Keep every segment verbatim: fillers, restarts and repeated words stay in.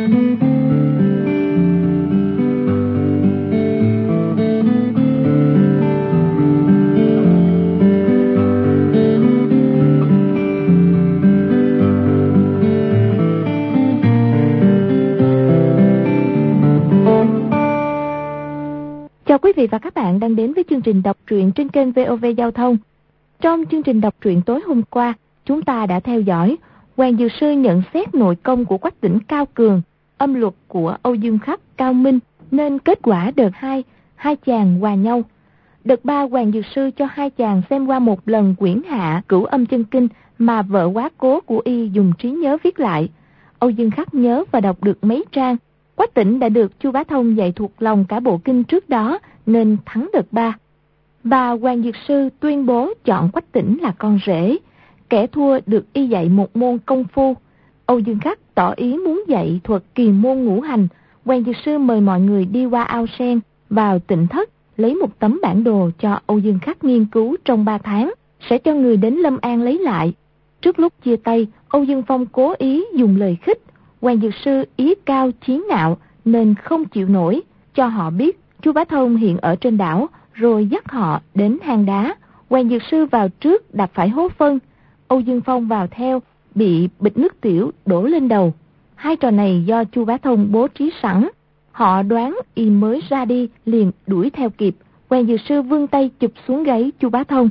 Chào quý vị và các bạn đang đến với chương trình đọc truyện trên kênh vê o vê Giao thông. Trong chương trình đọc truyện tối hôm qua, chúng ta đã theo dõi Hoàng Dược Sư nhận xét nội công của Quách Tĩnh cao cường, âm luật của Âu Dương Khắc cao minh, nên kết quả đợt hai, hai chàng hòa nhau. Đợt ba, Hoàng Dược Sư cho hai chàng xem qua một lần quyển hạ Cửu Âm Chân Kinh mà vợ quá cố của y dùng trí nhớ viết lại. Âu Dương Khắc nhớ và đọc được mấy trang. Quách Tĩnh đã được Chu Bá Thông dạy thuộc lòng cả bộ kinh trước đó nên thắng đợt ba. Và Hoàng Dược Sư tuyên bố chọn Quách Tĩnh là con rể, kẻ thua được y dạy một môn công phu. Âu Dương Khắc tỏ ý muốn dạy thuật kỳ môn ngũ hành. Hoàng Dược Sư mời mọi người đi qua ao sen, vào tịnh thất, lấy một tấm bản đồ cho Âu Dương Khắc nghiên cứu trong ba tháng, sẽ cho người đến Lâm An lấy lại. Trước lúc chia tay, Âu Dương Phong cố ý dùng lời khích. Hoàng Dược Sư ý cao chí ngạo nên không chịu nổi, cho họ biết Chu Bá Thông hiện ở trên đảo, rồi dắt họ đến hang đá. Hoàng Dược Sư vào trước đạp phải hố phân, Âu Dương Phong vào theo, bị bịch nước tiểu đổ lên đầu. Hai trò này do Chu Bá Thông bố trí sẵn. Họ đoán y mới ra đi liền đuổi theo kịp. Hoàng Dược Sư vươn tay chụp xuống gáy Chu Bá Thông.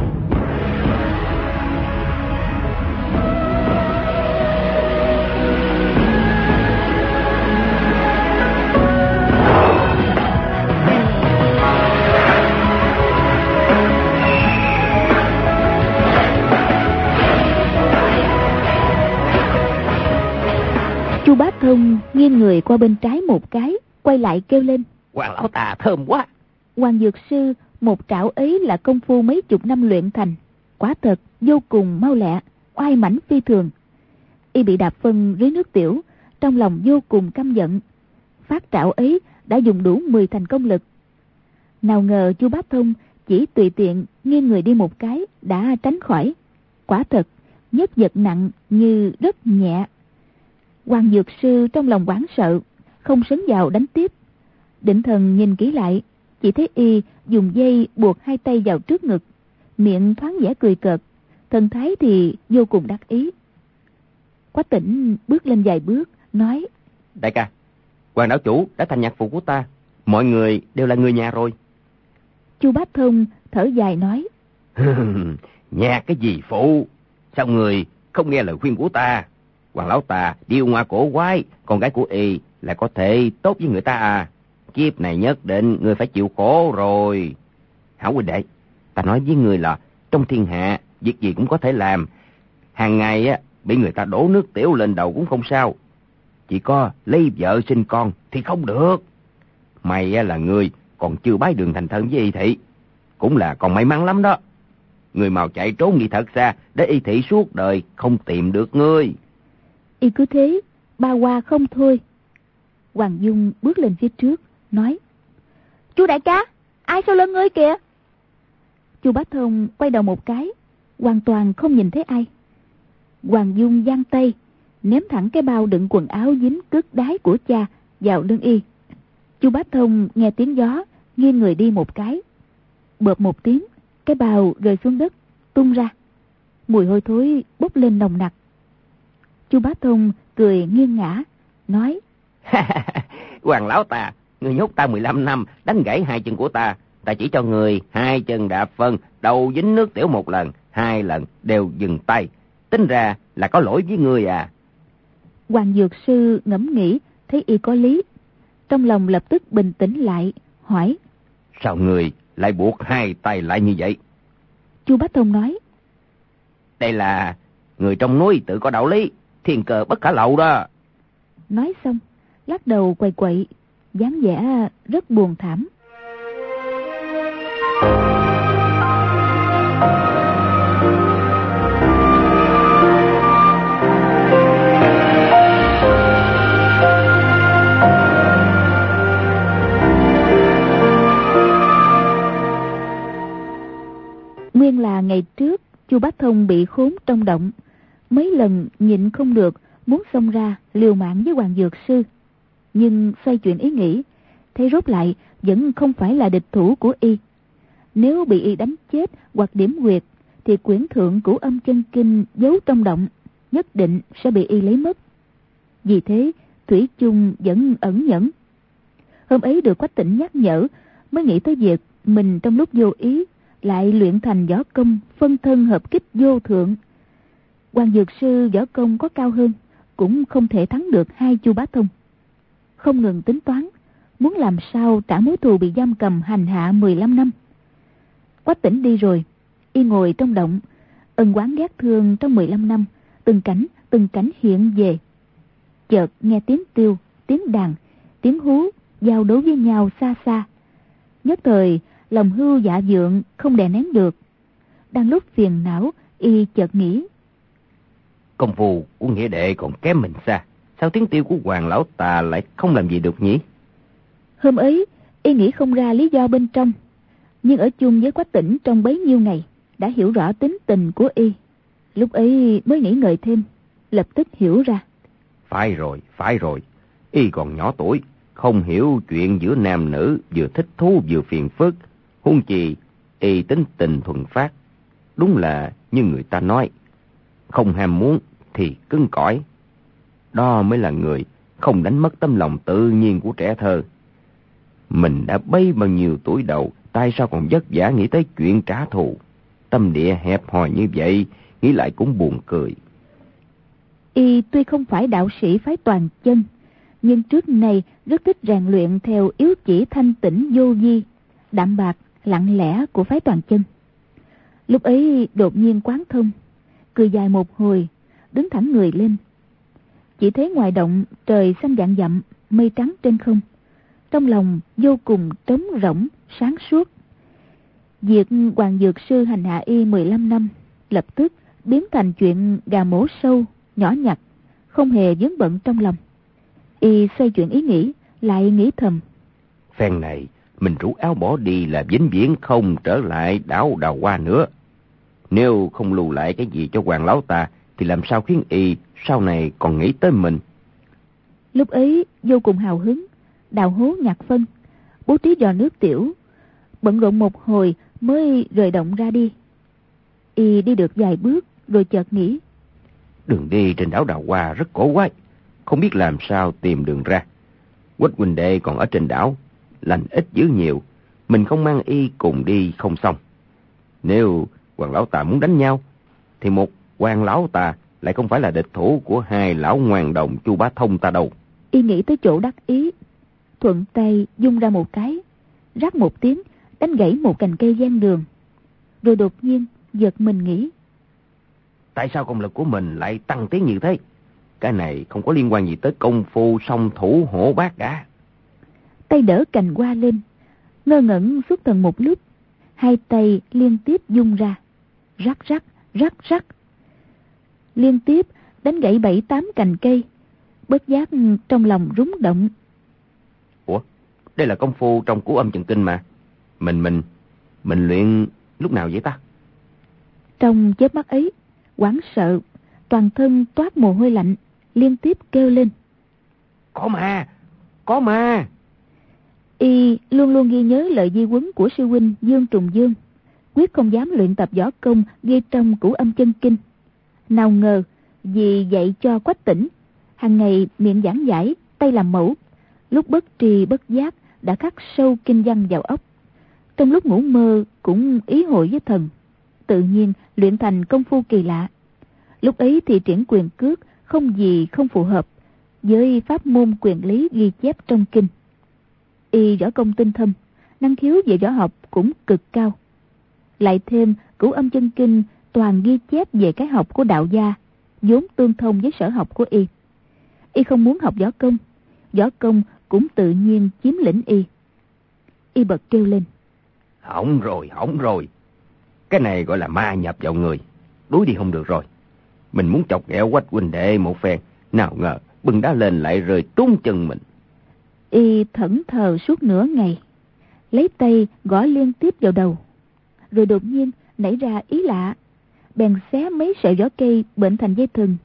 Chu Bá Thông nghiêng người qua bên trái một cái, quay lại kêu lên: Hoàng lão tà thơm quá. Hoàng Dược Sư một trảo ấy là công phu mấy chục năm luyện thành, quả thật vô cùng mau lẹ, oai mãnh phi thường. Y bị đạp phân dưới nước tiểu, trong lòng vô cùng căm giận. Phát trảo ấy đã dùng đủ mười thành công lực. Nào ngờ Chu Bá Thông chỉ tùy tiện nghiêng người đi một cái đã tránh khỏi. Quả thật nhất vật nặng như đất nhẹ. Hoàng Dược Sư trong lòng hoảng sợ, không sấn vào đánh tiếp. Định thần nhìn kỹ lại, chỉ thấy y dùng dây buộc hai tay vào trước ngực, miệng thoáng vẻ cười cợt, thần thái thì vô cùng đắc ý. Quách Tĩnh bước lên vài bước, nói: Đại ca, Hoàng đảo chủ đã thành nhạc phụ của ta, mọi người đều là người nhà rồi. Chu Bá Thông thở dài nói: Nhạc cái gì phụ, sao người không nghe lời khuyên của ta? Hoàng lão tà điêu ngoa cổ quái, con gái của y lại có thể tốt với người ta à? Kiếp này nhất định người phải chịu khổ rồi. Hảo huynh đệ, ta nói với người là trong thiên hạ việc gì cũng có thể làm. Hàng ngày á bị người ta đổ nước tiểu lên đầu cũng không sao, chỉ có lấy vợ sinh con thì không được. Mày á là người còn chưa bái đường thành thân với y thị, cũng là còn may mắn lắm đó. Người màu chạy trốn đi thật xa, để y thị suốt đời không tìm được ngươi. Y cứ thế ba qua không thôi. Hoàng Dung bước lên phía trước, nói: Chu đại ca, ai sau lưng ngươi kìa? Chu Bá Thông quay đầu một cái, hoàn toàn không nhìn thấy ai. Hoàng Dung giang tay ném thẳng cái bao đựng quần áo dính cước đái của cha vào lưng y. Chu Bá Thông nghe tiếng gió, nghiêng người đi một cái, bợp một tiếng, cái bao rơi xuống đất, tung ra, mùi hôi thối bốc lên nồng nặc. Chu Bá Thông cười nghiêng ngã, nói: Hoàng lão tà, người nhốt ta mười lăm năm, đánh gãy hai chân của ta. Ta chỉ cho người hai chân đạp phân, đầu dính nước tiểu một lần, hai lần đều dừng tay. Tính ra là có lỗi với người à. Hoàng Dược Sư ngẫm nghĩ, thấy y có lý, trong lòng lập tức bình tĩnh lại, hỏi: Sao người lại buộc hai tay lại như vậy? Chu Bá Thông nói: Đây là người trong núi tự có đạo lý, thiên cơ bất khả lậu đó. Nói xong, lắc đầu quậy quậy, dáng vẻ rất buồn thảm. Nguyên là ngày trước Chu Bá Thông bị khốn trong động, mấy lần nhịn không được muốn xông ra liều mạng với Hoàng Dược Sư, nhưng xoay chuyển ý nghĩ, thấy rốt lại vẫn không phải là địch thủ của y. Nếu bị y đánh chết hoặc điểm huyệt, thì quyển thượng Cửu Âm Chân Kinh giấu trong động nhất định sẽ bị y lấy mất. Vì thế thủy chung vẫn ẩn nhẫn. Hôm ấy được Quách Tĩnh nhắc nhở, mới nghĩ tới việc mình trong lúc vô ý lại luyện thành võ công phân thân hợp kích vô thượng. Hoàng Dược Sư võ công có cao hơn, cũng không thể thắng được hai Chu Bá Thông. Không ngừng tính toán, muốn làm sao trả mối thù bị giam cầm hành hạ mười lăm năm. Quách Tĩnh đi rồi, y ngồi trong động, ân oán ghét thương trong mười lăm năm, từng cảnh từng cảnh hiện về. Chợt nghe tiếng tiêu, tiếng đàn, tiếng hú giao đấu với nhau xa xa. Nhất thời lòng hưu dạ dượng không đè nén được. Đang lúc phiền não, y chợt nghĩ, công phu của nghĩa đệ còn kém mình xa, sao tiếng tiêu của Hoàng lão ta lại không làm gì được nhỉ? Hôm ấy y nghĩ không ra lý do bên trong, nhưng ở chung với Quách Tĩnh trong bấy nhiêu ngày đã hiểu rõ tính tình của y. Lúc ấy mới nghĩ ngợi thêm, lập tức hiểu ra. Phải rồi, phải rồi, y còn nhỏ tuổi, không hiểu chuyện giữa nam nữ, vừa thích thú vừa phiền phức. Huống chi y tính tình thuần phát, đúng là như người ta nói, không ham muốn thì cứng cỏi. Đó mới là người không đánh mất tấm lòng tự nhiên của trẻ thơ. Mình đã bấy bao nhiêu tuổi đầu, tại sao còn vất vả nghĩ tới chuyện trả thù? Tâm địa hẹp hòi như vậy, nghĩ lại cũng buồn cười. Y tuy không phải đạo sĩ phái Toàn Chân, nhưng trước nay rất thích rèn luyện theo yếu chỉ thanh tĩnh vô vi, đạm bạc, lặng lẽ của phái Toàn Chân. Lúc ấy đột nhiên quán thông, cười dài một hồi, đứng thẳng người lên. Chỉ thấy ngoài động trời xanh vạn dặm, mây trắng trên không. Trong lòng vô cùng trống rỗng, sáng suốt. Việc Hoàng Dược Sư hành hạ y mười lăm năm, lập tức biến thành chuyện gà mổ sâu, nhỏ nhặt, không hề vướng bận trong lòng. Y xoay chuyển ý nghĩ, lại nghĩ thầm, phen này mình rủ áo bỏ đi là vĩnh viễn không trở lại đảo Đào Hoa nữa. Nếu không lưu lại cái gì cho Hoàng lão ta, thì làm sao khiến y sau này còn nghĩ tới mình. Lúc ấy vô cùng hào hứng, đào hố nhặt phân, bố trí giò nước tiểu, bận rộn một hồi mới rời động ra đi. Y đi được vài bước rồi chợt nghĩ, đường đi trên đảo Đào Hoa rất cổ quái, không biết làm sao tìm đường ra. Quách huynh đệ còn ở trên đảo, lành ít dữ nhiều, mình không mang y cùng đi không xong. Nếu Hoàng lão ta muốn đánh nhau, thì một Hoàng lão ta lại không phải là địch thủ của hai lão ngoan đồng Chu Bá Thông ta đâu. Y nghĩ tới chỗ đắc ý, thuận tay dung ra một cái, rắc một tiếng đánh gãy một cành cây ven đường. Rồi đột nhiên giật mình nghĩ, tại sao công lực của mình lại tăng tiến như thế? Cái này không có liên quan gì tới công phu song thủ hổ bát cả. Tay đỡ cành hoa lên, ngơ ngẩn xuất thần một lúc, hai tay liên tiếp dung ra, rắc rắc rắc rắc, liên tiếp đánh gãy bảy tám cành cây. Bất giác trong lòng rúng động. Ủa, đây là công phu trong Cửu Âm Chân Kinh mà. Mình mình mình luyện lúc nào vậy ta? Trong chớp mắt ấy, hoảng sợ, toàn thân toát mồ hôi lạnh, liên tiếp kêu lên, có ma, có ma. Y luôn luôn ghi nhớ lời di huấn của sư huynh Dương Trùng Dương, quyết không dám luyện tập võ công ghi trong Cửu Âm Chân Kinh. Nào ngờ vì dạy cho Quách Tĩnh, hàng ngày miệng giảng giải, tay làm mẫu, lúc bất tri bất giác đã khắc sâu kinh văn vào óc. Trong lúc ngủ mơ cũng ý hội với thần, tự nhiên luyện thành công phu kỳ lạ. Lúc ấy thì triển quyền cước không gì không phù hợp với pháp môn quyền lý ghi chép trong kinh. Y võ công tinh thâm, năng khiếu về võ học cũng cực cao. Lại thêm Cửu Âm Chân Kinh toàn ghi chép về cái học của đạo gia, vốn tương thông với sở học của y. Y không muốn học võ công, võ công cũng tự nhiên chiếm lĩnh y. Y bật kêu lên, hỏng rồi, hỏng rồi. Cái này gọi là ma nhập vào người, đối đi không được rồi. Mình muốn chọc ghẹo Quách huynh đệ một phen, nào ngờ bưng đá lên lại rơi trúng chân mình. Y thẫn thờ suốt nửa ngày, lấy tay gõ liên tiếp vào đầu. Rồi đột nhiên nảy ra ý lạ, bèn xé mấy sợi vỏ cây bệnh thành dây thừng,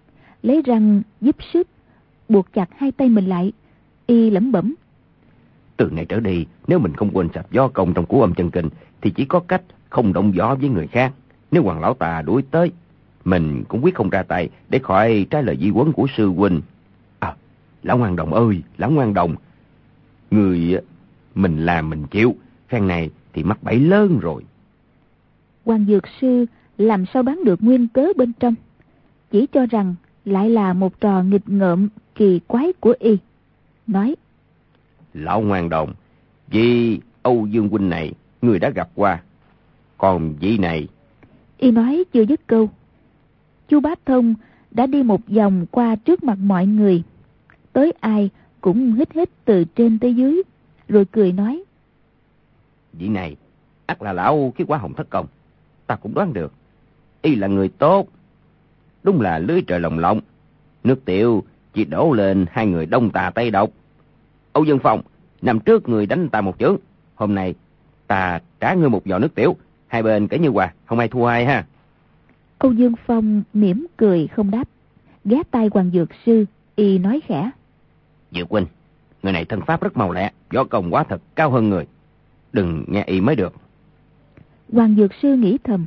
lấy răng giúp sức buộc chặt hai tay mình lại. Y lẩm bẩm: Từ nay trở đi, nếu mình không quên sạch võ công trong Cửu Âm Chân Kinh thì chỉ có cách không động võ với người khác. Nếu Hoàng lão ta đuổi tới, mình cũng quyết không ra tay để khỏi trái lời di huấn của sư huynh. À, lão Ngoan Đồng ơi, lão Ngoan Đồng, người mình làm mình chịu, phen này thì mắc bẫy lớn rồi. Hoàng Dược Sư làm sao đoán được nguyên cớ bên trong, chỉ cho rằng lại là một trò nghịch ngợm kỳ quái của y, nói: Lão Ngoan Đồng, vì Âu Dương huynh này người đã gặp qua, còn vị này... Y nói chưa dứt câu, Chu Bá Thông đã đi một vòng qua trước mặt mọi người, tới ai cũng hít hít từ trên tới dưới, rồi cười nói: Vị này ắt là lão Khí Quả Hồng Thất Công. Ta cũng đoán được, y là người tốt. Đúng là lưới trời lồng lộng, nước tiểu chỉ đổ lên hai người đông tà tây độc. Âu Dương Phong, năm trước người đánh ta một chưởng, hôm nay ta trả ngươi một giò nước tiểu, hai bên kể như hòa, không ai thua ai ha. Âu Dương Phong mỉm cười không đáp, ghé tai Hoàng Dược Sư, y nói khẽ: Dược huynh, người này thân pháp rất mau lẹ, võ công quá thật cao hơn người, đừng nghe y mới được. Hoàng Dược Sư nghĩ thầm: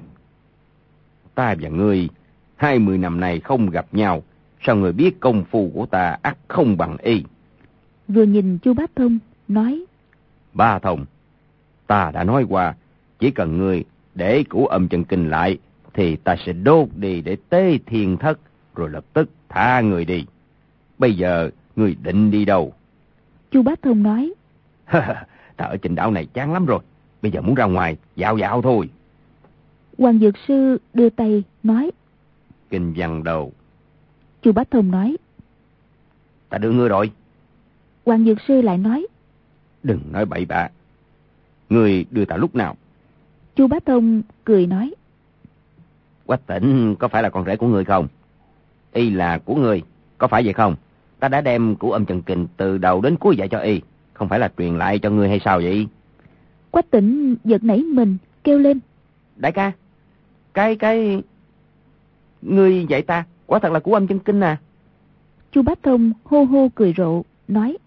Ta và ngươi hai mươi năm nay không gặp nhau, sao người biết công phu của ta ắt không bằng y. Vừa nhìn Chu Bá Thông nói: Ba Thông, ta đã nói qua, chỉ cần ngươi để Cửu Âm Chân Kinh lại thì ta sẽ đốt đi để tế thiên thất, rồi lập tức tha người đi. Bây giờ ngươi định đi đâu? Chu Bá Thông nói: Ta ở trên đảo này chán lắm rồi, bây giờ muốn ra ngoài dạo dạo thôi. Hoàng Dược Sư đưa tay nói: Kinh văn đầu. Chu Bá Thông nói: Ta đưa ngươi rồi. Hoàng Dược Sư lại nói: Đừng nói bậy bạ, ngươi đưa ta lúc nào? Chu Bá Thông cười nói: Quách Tĩnh có phải là con rể của ngươi không? Y là của ngươi, có phải vậy không? Ta đã đem Cửu Âm Chân Kinh từ đầu đến cuối dạy cho y, không phải là truyền lại cho ngươi hay sao vậy? Quách Tĩnh giật nảy mình kêu lên: Đại ca, cái cái ngươi dạy ta quả thật là Cửu Âm Chân Kinh à? Chu Bá Thông hô hô cười rộ nói: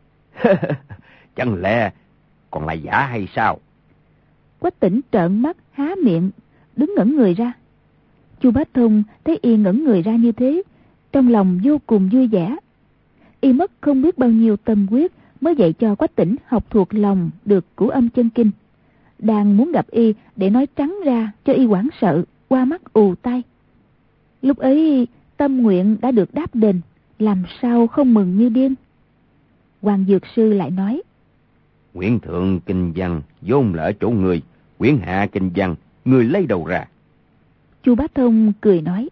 Chẳng lẽ còn là giả hay sao? Quách Tĩnh trợn mắt há miệng đứng ngẩn người ra. Chu Bá Thông thấy y ngẩn người ra như thế, trong lòng vô cùng vui vẻ. Y mất không biết bao nhiêu tâm huyết mới dạy cho Quách Tĩnh học thuộc lòng được Cửu Âm Chân Kinh, đang muốn gặp y để nói trắng ra cho y hoảng sợ, qua mắt ù tai. Lúc ấy tâm nguyện đã được đáp đền, làm sao không mừng như điên. Hoàng Dược Sư lại nói: Quyển thượng kinh văn vốn là ở chỗ người, quyển hạ kinh văn người lấy đầu ra? Chu Bá Thông cười nói: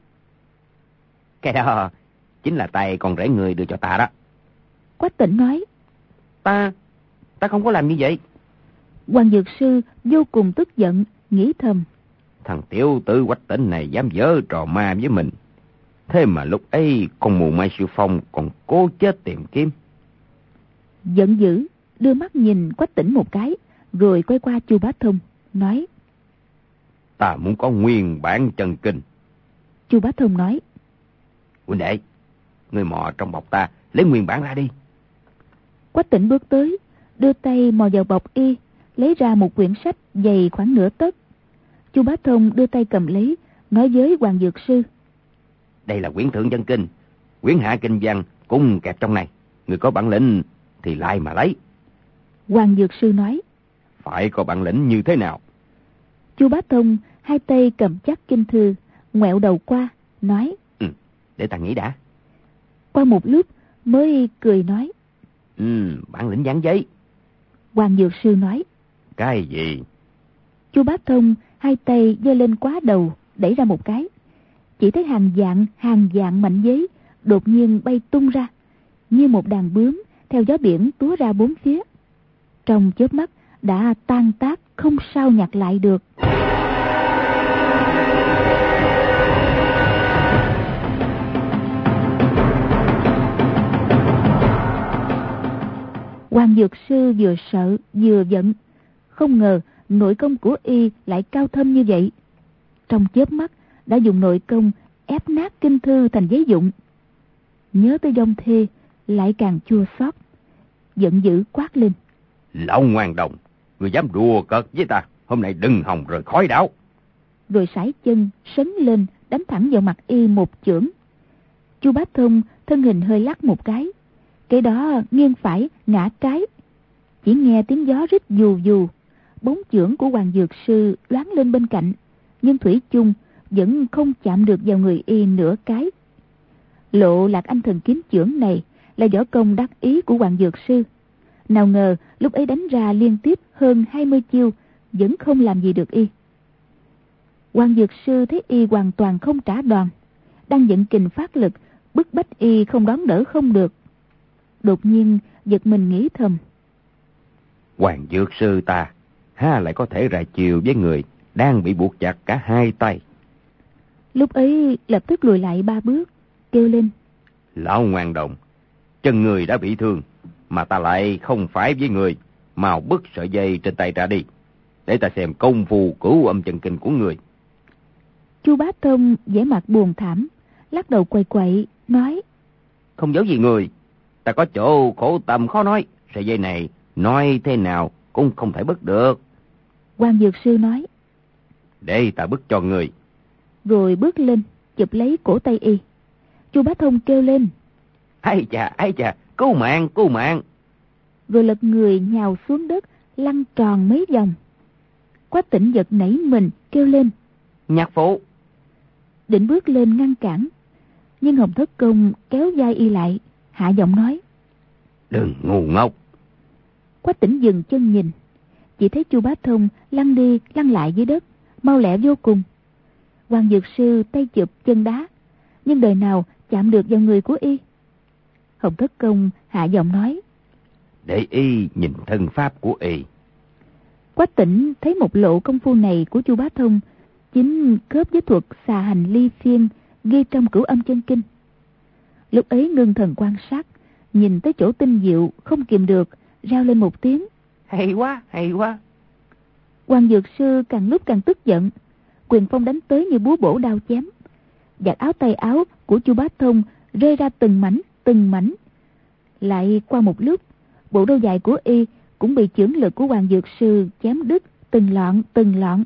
Cái đó chính là tay con rể người đưa cho ta đó. Quách Tĩnh nói: Ta, ta không có làm như vậy. Hoàng Dược Sư vô cùng tức giận, nghĩ thầm: Thằng tiểu tử Quách Tĩnh này dám giở trò ma với mình. Thế mà lúc ấy con mù Mai Sư Phong còn cố chết tìm kiếm. Giận dữ đưa mắt nhìn Quách Tĩnh một cái, rồi quay qua Chu Bá Thông nói: Ta muốn có nguyên bản chân kinh. Chu Bá Thông nói: Huynh đệ, ngươi mò trong bọc ta lấy nguyên bản ra đi. Quách Tĩnh bước tới, đưa tay mò vào bọc y, lấy ra một quyển sách dày khoảng nửa tấc. Chu Bá Thông đưa tay cầm lấy, nói với Hoàng Dược Sư: Đây là quyển thượng chân kinh, quyển hạ kinh văn cũng kẹp trong này. Người có bản lĩnh thì lại mà lấy. Hoàng Dược Sư nói: Phải có bản lĩnh như thế nào? Chu Bá Thông hai tay cầm chắc kinh thư, ngoẹo đầu qua, nói: Ừ, để ta nghĩ đã. Qua một lúc mới cười nói: Ừ, bản lĩnh dán giấy. Hoàng Dược Sư nói: Cái gì? Chu Bá Thông hai tay giơ lên quá đầu, đẩy ra một cái, chỉ thấy hàng vạn hàng vạn mảnh giấy đột nhiên bay tung ra, như một đàn bướm theo gió biển túa ra bốn phía. Trong chớp mắt đã tan tác không sao nhặt lại được. Hoàng Dược Sư vừa sợ vừa giận, không ngờ nội công của y lại cao thâm như vậy. Trong chớp mắt đã dùng nội công ép nát kinh thư thành giấy vụn. nhớ tới vong thê lại càng chua xót, giận dữ quát lên: Lão ngoan đồng, người dám đùa cợt với ta, hôm nay đừng hòng rời khỏi đảo. Rồi sải chân sấn lên đánh thẳng vào mặt y một chưởng. Chu Bá Thông thân hình hơi lắc một cái, cái đó nghiêng phải ngã trái. Chỉ nghe tiếng gió rít dù dù, bóng chưởng của Hoàng Dược Sư loáng lên bên cạnh, nhưng thủy chung vẫn không chạm được vào người y nửa cái. Lộ Lạc Anh thần kiếm chưởng này là võ công đắc ý của Hoàng Dược Sư. Nào ngờ lúc ấy đánh ra liên tiếp hơn hai mươi chiêu vẫn không làm gì được y. Hoàng Dược Sư thấy y hoàn toàn không trả đòn, đang vận kình phát lực bức bách y không đón đỡ không được. Đột nhiên giật mình nghĩ thầm: Hoàng Dược Sư ta ha lại có thể ra chiều với người đang bị buộc chặt cả hai tay. Lúc ấy lập tức lùi lại ba bước, kêu lên: Lão ngoan đồng, chân người đã bị thương mà ta lại không phải với người, mau bứt sợi dây trên tay ra đi, để ta xem công phu cửu âm chân kinh của người. Chu Bá Thông vẻ mặt buồn thảm, lắc đầu quậy quậy nói: Không giấu gì người, ta có chỗ khổ tâm khó nói, sợi dây này nói thế nào cũng không thể bứt được. Hoàng Dược Sư nói: Để ta bứt cho người. Rồi bước lên chụp lấy cổ tay y. Chu Bá Thông kêu lên: Ái chà, ái chà, cứu mạng, cứu mạng. Rồi lật người nhào xuống đất, lăn tròn mấy vòng. Quách Tĩnh giật nảy mình kêu lên: Nhạc phụ. Định bước lên ngăn cản, nhưng Hồng Thất Công kéo vai y lại, hạ giọng nói: Đừng ngu ngốc. Quách Tĩnh dừng chân nhìn, chỉ thấy Chu Bá Thông lăn đi lăn lại dưới đất, mau lẹ vô cùng. Hoàng Dược Sư tay chụp chân đá, nhưng đời nào chạm được vào người của y. Hồng Thất Công hạ giọng nói: Để y nhìn thân pháp của y. Quách Tĩnh thấy một lộ công phu này của Chu Bá Thông chính khớp với thuật xà hành ly phiên ghi trong cửu âm chân kinh. Lúc ấy ngưng thần quan sát, nhìn tới chỗ tinh diệu không kìm được, rao lên một tiếng: Hay quá, hay quá. Hoàng Dược Sư càng lúc càng tức giận, quyền phong đánh tới như búa bổ đao chém. Vạt áo tay áo của Chu Bá Thông rơi ra từng mảnh từng mảnh. Lại qua một lúc, bộ đôi dài của y cũng bị chưởng lực của Hoàng Dược Sư chém đứt từng lọn từng lọn.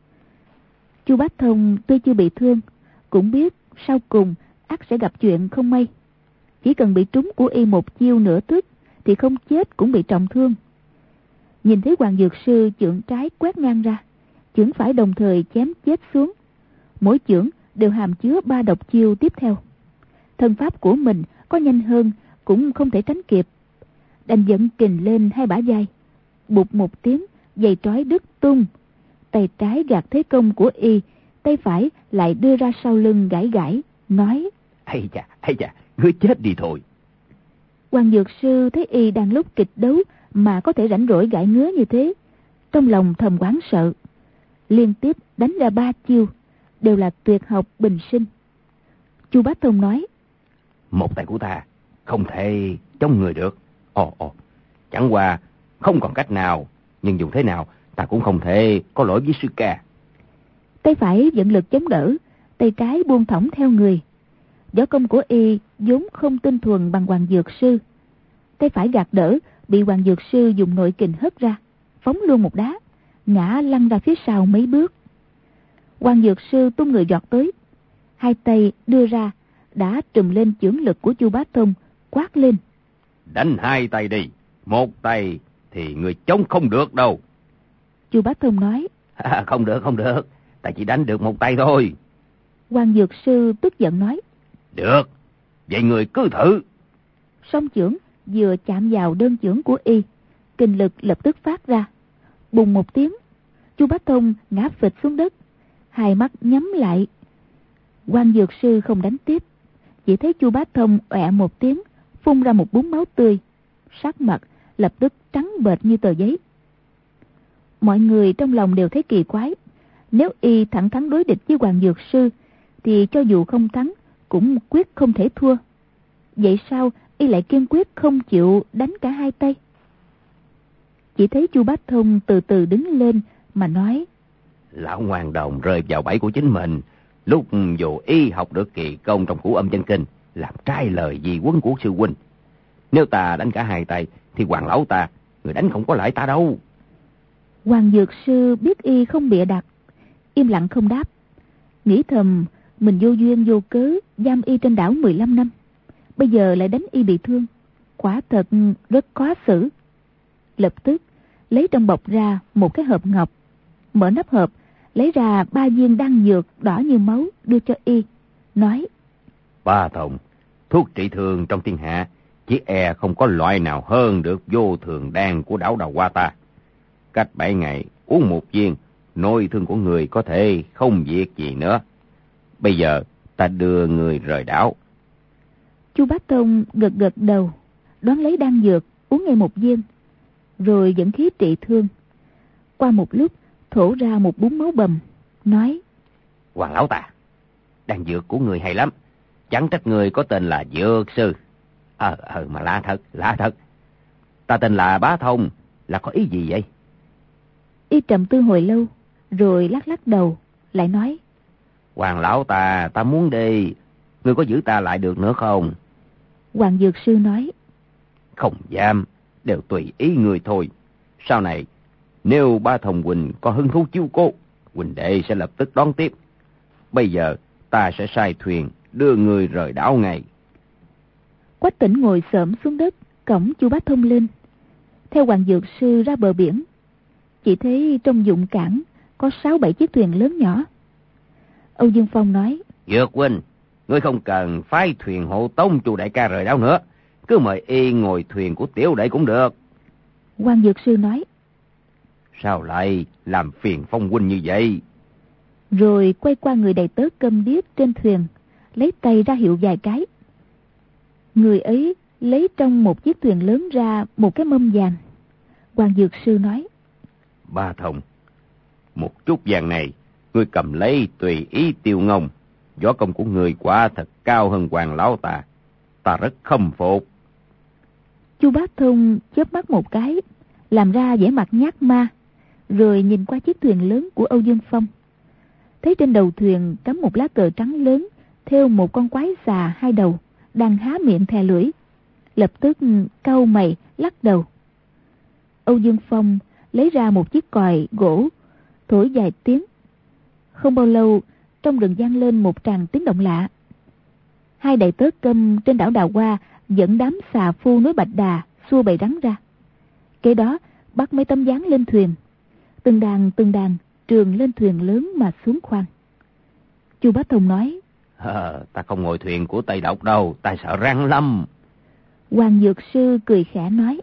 Chu Bá Thông tuy chưa bị thương, cũng biết sau cùng ắt sẽ gặp chuyện không may. Chỉ cần bị trúng của y một chiêu nửa thức thì không chết cũng bị trọng thương. Nhìn thấy Hoàng Dược Sư chưởng trái quét ngang ra, chưởng phải đồng thời chém chết xuống. Mỗi chưởng đều hàm chứa ba độc chiêu tiếp theo. Thân pháp của mình có nhanh hơn cũng không thể tránh kịp, đành dẫn kình lên hai bả vai. Bụt một tiếng, giày trói đứt tung. Tay trái gạt thế công của y, tay phải lại đưa ra sau lưng gãi gãi, nói: Ây chà, ây chà, ngươi chết đi thôi. Hoàng Dược Sư thấy y đang lúc kịch đấu mà có thể rảnh rỗi gãi ngứa như thế, trong lòng thầm hoảng sợ, liên tiếp đánh ra ba chiêu, đều là tuyệt học bình sinh. Chu Bá Thông nói: Một tay của ta không thể chống người được. Ồ ồ, chẳng qua không còn cách nào, nhưng dù thế nào ta cũng không thể có lỗi với sư ca. Tay phải vận lực chống đỡ, tay trái buông thõng theo người. Võ công của y vốn không tinh thuần bằng Hoàng Dược Sư. Tay phải gạt đỡ, bị Hoàng Dược Sư dùng nội kình hất ra, phóng luôn một đá, ngã lăn ra phía sau mấy bước. Hoàng Dược Sư tung người giọt tới, hai tay đưa ra đã trùm lên chưởng lực của Chu Bá Thông, quát lên: Đánh hai tay đi, một tay thì người chống không được đâu. Chu Bá Thông nói: À, không được, không được, ta chỉ đánh được một tay thôi. Hoàng Dược Sư tức giận nói: Được, vậy người cứ thử. Song chưởng vừa chạm vào đơn chưởng của y, kình lực lập tức phát ra. Bùng một tiếng, Chu Bá Thông ngã phịch xuống đất, hai mắt nhắm lại. Hoàng Dược Sư không đánh tiếp, chỉ thấy Chu Bá Thông ọe một tiếng, phun ra một búng máu tươi, sắc mặt lập tức trắng bệch như tờ giấy. Mọi người trong lòng đều thấy kỳ quái, nếu y thẳng thắn đối địch với Hoàng Dược Sư thì cho dù không thắng cũng quyết không thể thua. Vậy sao y lại kiên quyết không chịu đánh cả hai tay? Chỉ thấy Chu Bá Thông từ từ đứng lên mà nói: Lão ngoan đồng rơi vào bẫy của chính mình. Lúc dù y học được kỳ công trong cửu âm chân kinh, làm trái lời di huấn của sư huynh. Nếu ta đánh cả hai tay, thì Hoàng lão ta, người đánh không có lại ta đâu. Hoàng Dược Sư biết y không bịa đặt, im lặng không đáp, nghĩ thầm mình vô duyên vô cớ giam y trên đảo mười lăm năm, bây giờ lại đánh y bị thương, quả thật rất khó xử. Lập tức lấy trong bọc ra một cái hộp ngọc, mở nắp hộp lấy ra ba viên đan dược đỏ như máu đưa cho y, nói: Ba Thông, thuốc trị thương trong thiên hạ chỉ e không có loại nào hơn được vô thường đan của đảo Đào Hoa ta. Cách bảy ngày uống một viên, nội thương của người có thể không việc gì nữa. Bây giờ ta đưa người rời đảo. Chu Bá Thông gật gật đầu, đón lấy đan dược uống ngay một viên, rồi dẫn khí trị thương. Qua một lúc thổ ra một búng máu bầm, nói: Hoàng lão ta, đan dược của người hay lắm, chẳng trách người có tên là Dược Sư. Ờ ờ mà lạ thật, lạ thật. Ta tên là Bá Thông, là có ý gì vậy? Y trầm tư hồi lâu, rồi lắc lắc đầu, lại nói: Hoàng lão ta, ta muốn đi, ngươi có giữ ta lại được nữa không? Hoàng Dược Sư nói: Không dám, đều tùy ý người thôi. Sau này, nếu Bá Thông huynh có hứng thú chiếu cố, huynh đệ sẽ lập tức đón tiếp. Bây giờ ta sẽ sai thuyền đưa người rời đảo ngay. Quách Tỉnh ngồi xổm xuống đất cõng Chu Bá Thông lên, theo Hoàng Dược Sư ra bờ biển. Chỉ thấy trong dụng cảng có sáu bảy chiếc thuyền lớn nhỏ. Âu Dương Phong nói: Dược huynh, ngươi không cần phái thuyền hộ tống Chu đại ca rời đảo nữa, cứ mời y ngồi thuyền của tiểu đệ cũng được. Hoàng Dược Sư nói: Sao lại làm phiền Phong huynh như vậy? Rồi quay qua người đầy tớ câm điếc trên thuyền, lấy tay ra hiệu vài cái. Người ấy lấy trong một chiếc thuyền lớn ra một cái mâm vàng. Hoàng Dược Sư nói: Ba Thông, một chút vàng này ngươi cầm lấy tùy ý tiêu ngông. Võ công của người quả thật cao hơn Hoàng lão ta, ta rất khâm phục. Chu Bá Thông chớp mắt một cái, làm ra vẻ mặt nhát ma, rồi nhìn qua chiếc thuyền lớn của Âu Dương Phong, thấy trên đầu thuyền cắm một lá cờ trắng lớn, theo một con quái xà hai đầu đang há miệng thè lưỡi, lập tức cau mày lắc đầu. Âu Dương Phong lấy ra một chiếc còi gỗ, thổi vài tiếng. Không bao lâu, trong rừng vang lên một tràng tiếng động lạ. Hai đại tớ câm trên đảo Đào Hoa dẫn đám xà phu núi Bạch Đà xua bầy rắn ra. Kế đó bắt mấy tấm ván lên thuyền, từng đàn từng đàn trườn lên thuyền lớn mà xuống khoang. Chu Bá Thông nói: à, ta không ngồi thuyền của Tây Độc đâu, ta sợ rắn lắm. Hoàng Dược Sư cười khẽ nói: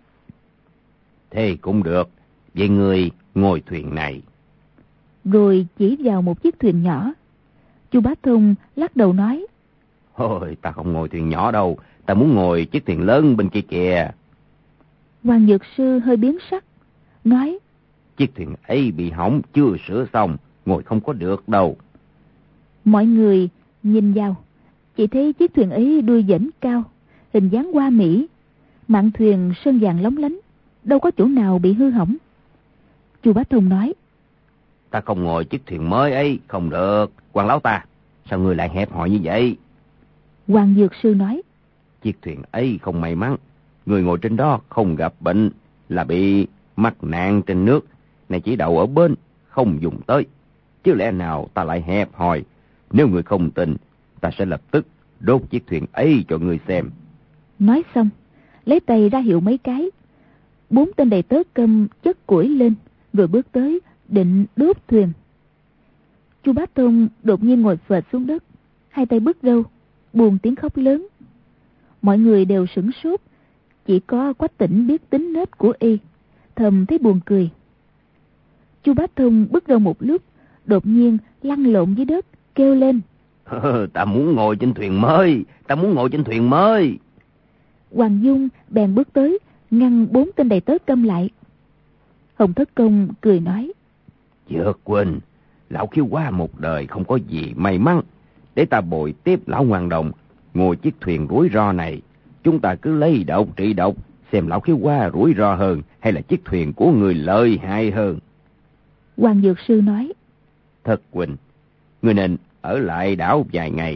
Thế cũng được, vậy người ngồi thuyền này. Rồi chỉ vào một chiếc thuyền nhỏ. Chu Bá Thông lắc đầu nói: Ôi, ta không ngồi thuyền nhỏ đâu, ta muốn ngồi chiếc thuyền lớn bên kia kìa. Hoàng Dược Sư hơi biến sắc, nói: Chiếc thuyền ấy bị hỏng, chưa sửa xong, ngồi không có được đâu. Mọi người nhìn vào, chỉ thấy chiếc thuyền ấy đuôi vểnh cao, hình dáng hoa mỹ, mạn thuyền sơn vàng lóng lánh, đâu có chỗ nào bị hư hỏng. Chu Bá Thông nói: Ta không ngồi chiếc thuyền mới ấy, không được. Hoàng lão ta, sao người lại hẹp hòi như vậy? Hoàng Dược Sư nói: Chiếc thuyền ấy không may mắn, người ngồi trên đó không gặp bệnh, là bị mắc nạn trên nước, này chỉ đậu ở bên, không dùng tới. Chứ lẽ nào ta lại hẹp hòi? Nếu người không tin, ta sẽ lập tức đốt chiếc thuyền ấy cho người xem. Nói xong, lấy tay ra hiệu mấy cái. Bốn tên đầy tớ câm chất củi lên, rồi bước tới định đốt thuyền. Chu Bá Thông đột nhiên ngồi phệt xuống đất, hai tay bứt râu, buồn tiếng khóc lớn. Mọi người đều sửng sốt, chỉ có Quách Tỉnh biết tính nết của y, thầm thấy buồn cười. Chu Bá Thông bứt râu một lúc, đột nhiên lăn lộn dưới đất, kêu lên: Ta muốn ngồi trên thuyền mới, ta muốn ngồi trên thuyền mới. Hoàng Dung bèn bước tới, ngăn bốn tên đầy tớ câm lại. Hồng Thất Công cười nói: Dược huynh, lão Khiếu Hoa một đời không có gì may mắn, để ta bồi tiếp lão Hoàng Đồng ngồi chiếc thuyền rủi ro này. Chúng ta cứ lấy độc trị độc, xem lão Khiếu Hoa rủi ro hơn hay là chiếc thuyền của người lợi hại hơn. Hoàng Dược Sư nói: Thất huynh, người nên ở lại đảo vài ngày,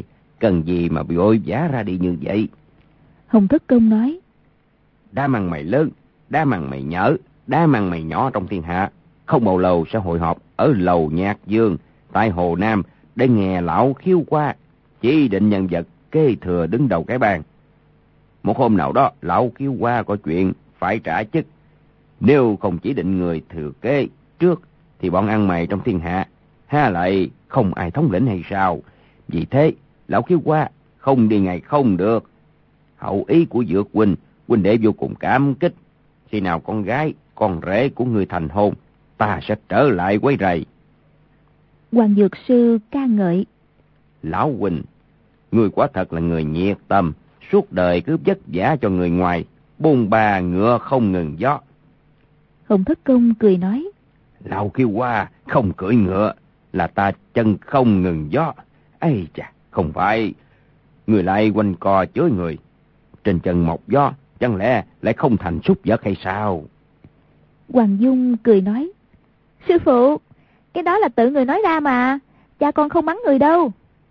cần gì mà bị ôi vã ra đi như vậy? Hồng Thất Công nói: Đá măng mày lớn, đá măng mày nhỡ, đá măng mày nhỏ trong thiên hạ, không bao lâu sẽ hội họp ở lầu Nhạc Dương tại Hồ Nam để nghe lão khiêu qua chỉ định nhân vật kế thừa đứng đầu cái bàn. Một hôm nào đó lão khiêu qua có chuyện phải trả chức, nếu không chỉ định người thừa kế trước thì bọn ăn mày trong thiên hạ há lại không ai thống lĩnh hay sao? Vì thế lão khiêu qua không đi ngày không được. Hậu ý của Dược huynh, huynh đệ vô cùng cảm kích. Khi nào con gái, con rể của người thành hôn, ta sẽ trở lại quấy rầy. Hoàng Dược Sư ca ngợi: Lão huynh, người quả thật là người nhiệt tâm, suốt đời cứ vất vả cho người ngoài, bôn ba ngựa không ngừng gió. Hồng Thất Công cười nói: Lão kêu qua không cưỡi ngựa, là ta chân không ngừng gió. Ây chà, không phải, người lại quanh co chới người. Trên chân mọc gió, chẳng lẽ lại không thành súc vật hay sao? Hoàng Dung cười nói: Sư phụ, cái đó là tự người nói ra mà, cha con không mắng người đâu.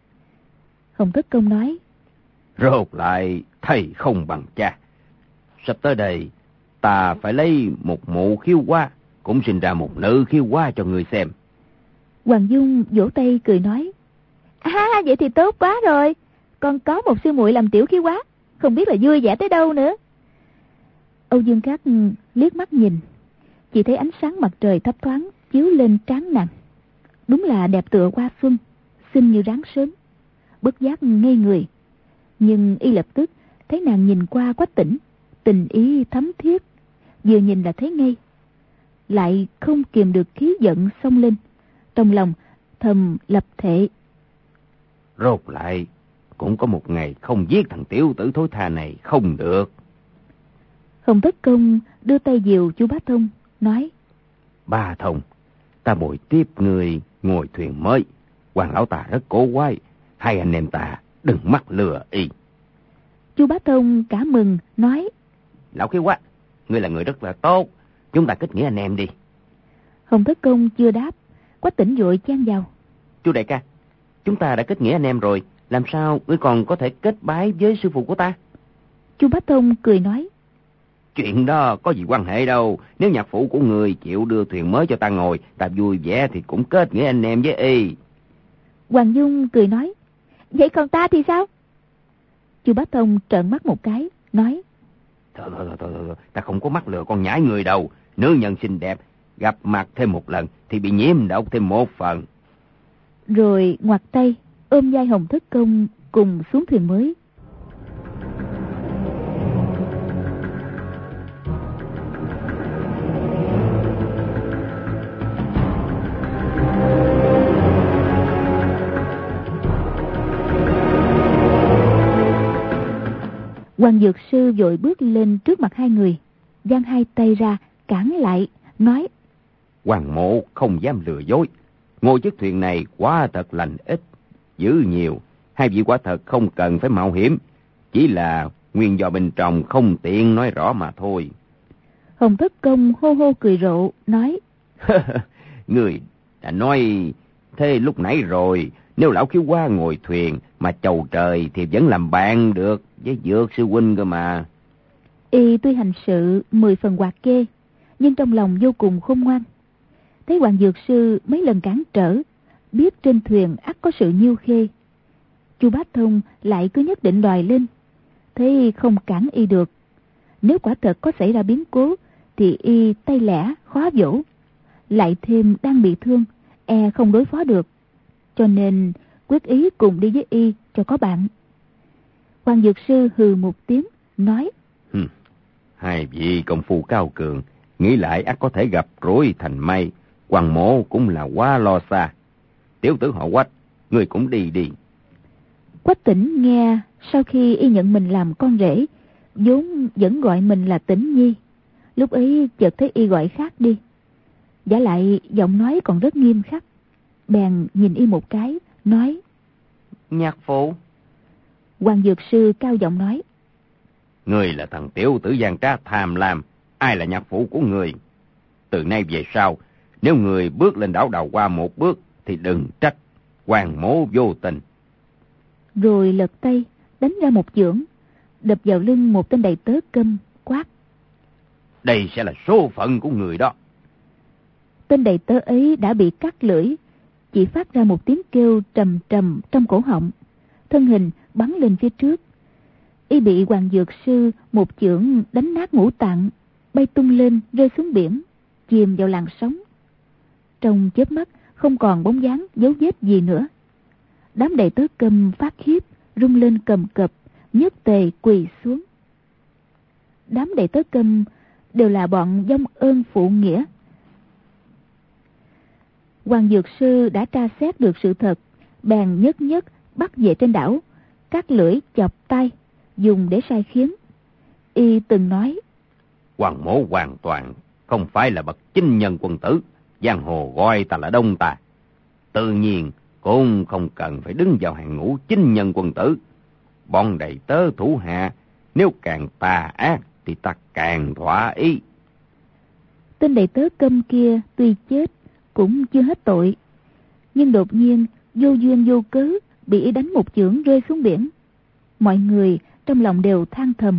Hồng Thất Công nói: Rốt lại thầy không bằng cha. Sắp tới đây ta phải lấy một mụ khiêu hoa, cũng sinh ra một nữ khiêu hoa cho người xem. Hoàng Dung vỗ tay cười nói: À, vậy thì tốt quá rồi, con có một sư muội làm tiểu khiêu hoa, không biết là vui vẻ tới đâu nữa. Âu Dương Cát liếc mắt nhìn, chỉ thấy ánh sáng mặt trời thấp thoáng chiếu lên trán nàng, đúng là đẹp tựa hoa xuân, xinh như ráng sớm. Bất giác ngây người, nhưng y lập tức thấy nàng nhìn qua Quách Tĩnh, tình ý thấm thiết, vừa nhìn là thấy ngay, lại không kiềm được khí giận xông lên, trong lòng thầm lập thệ: Rốt lại cũng có một ngày không giết thằng tiểu tử thối tha này không được. Hồng Thất Công đưa tay dìu chú Bá Thông, nói: Ba Thông, ta bồi tiếp người ngồi thuyền mới. Hoàng lão ta rất cổ quái, hai anh em ta đừng mắc lừa y. Chú Bá Thông cả mừng, nói: Lão Khiếu quá, ngươi là người rất là tốt, chúng ta kết nghĩa anh em đi. Hồng Thất Công chưa đáp, Quách Tĩnh vội chen vào: Chú đại ca, chúng ta đã kết nghĩa anh em rồi, làm sao ngươi còn có thể kết bái với sư phụ của ta? Chú Bá Thông cười nói: Chuyện đó có gì quan hệ đâu, nếu nhạc phụ của người chịu đưa thuyền mới cho ta ngồi, ta vui vẻ thì cũng kết nghĩa anh em với y. Hoàng Dung cười nói: Vậy còn ta thì sao? Chú Bá Thông trợn mắt một cái, nói: Thôi thôi thôi, thôi, thôi. Ta không có mắc lừa con nhãi người đâu. Nữ nhân xinh đẹp, gặp mặt thêm một lần thì bị nhiễm độc thêm một phần. Rồi ngoặt tay ôm vai Hồng Thất Công cùng xuống thuyền mới. Hoàng Dược Sư vội bước lên trước mặt hai người, giang hai tay ra cản lại, nói: Hoàng mộ không dám lừa dối, ngồi chiếc thuyền này quá thật lành ít, dữ nhiều, hai vị quả thật không cần phải mạo hiểm, chỉ là nguyên do bên trong không tiện nói rõ mà thôi. Hồng Thất Công hô hô cười rộ, nói: Người đã nói thế lúc nãy rồi, nếu lão Khiếu Hoa ngồi thuyền mà chầu trời thì vẫn làm bạn được với Dược sư huynh cơ mà. Y tuy hành sự mười phần hoạt kê, nhưng trong lòng vô cùng khôn ngoan. Thấy Hoàng Dược Sư mấy lần cản trở, biết trên thuyền ắt có sự nhiêu khê, Chu Bá Thông lại cứ nhất định đòi lên, thấy không cản y được. Nếu quả thật có xảy ra biến cố thì y tay lẻ khó vỗ, lại thêm đang bị thương, e không đối phó được, cho nên quyết ý cùng đi với y cho có bạn. Hoàng Dược Sư hừ một tiếng, nói: Hừm, hai vị công phu cao cường, nghĩ lại ắt có thể gặp rối thành may. Hoàng mộ cũng là quá lo xa. Tiểu tử họ Quách, người cũng đi đi. Quách Tĩnh nghe sau khi y nhận mình làm con rể, vốn vẫn gọi mình là Tĩnh Nhi, lúc ấy chợt thấy y gọi khác đi, giả lại giọng nói còn rất nghiêm khắc, bèn nhìn y một cái, nói: Nhạc phụ. Hoàng Dược Sư cao giọng nói: Người là thằng tiểu tử gian trá tham lam, ai là nhạc phụ của người? Từ nay về sau, nếu người bước lên đảo Đào Hoa một bước thì đừng trách Hoàng mố vô tình. rồi lật tay đánh ra một chưởng, đập vào lưng một tên đầy tớ Câm, quát: Đây sẽ là số phận của người đó. Tên đầy tớ ấy đã bị cắt lưỡi, chỉ phát ra một tiếng kêu trầm trầm trong cổ họng, thân hình bắn lên phía trước. Y bị Hoàng Dược Sư một chưởng đánh nát ngũ tạng, bay tung lên rơi xuống biển, chìm vào làn sóng. Trong chớp mắt không còn bóng dáng dấu vết gì nữa. Đám đầy tớ Câm phát khiếp, rung lên cầm cập, nhất tề quỳ xuống. Đám đầy tớ Câm đều là bọn vong ơn phụ nghĩa. Hoàng Dược Sư đã tra xét được sự thật, bèn nhất nhất bắt về trên đảo, cắt lưỡi chọc tay, dùng để sai khiến. Y từng nói: Hoàng mỗ hoàn toàn không phải là bậc chinh nhân quân tử, giang hồ gọi ta là Đông Tà. Tự nhiên cũng không cần phải đứng vào hàng ngũ chinh nhân quân tử. Bọn đầy tớ thủ hạ nếu càng tà ác thì ta càng thỏa ý. Tên đầy tớ Câm kia tuy chết cũng chưa hết tội, nhưng đột nhiên vô duyên vô cớ bị Y đánh một chưởng rơi xuống biển. Mọi người trong lòng đều than thầm: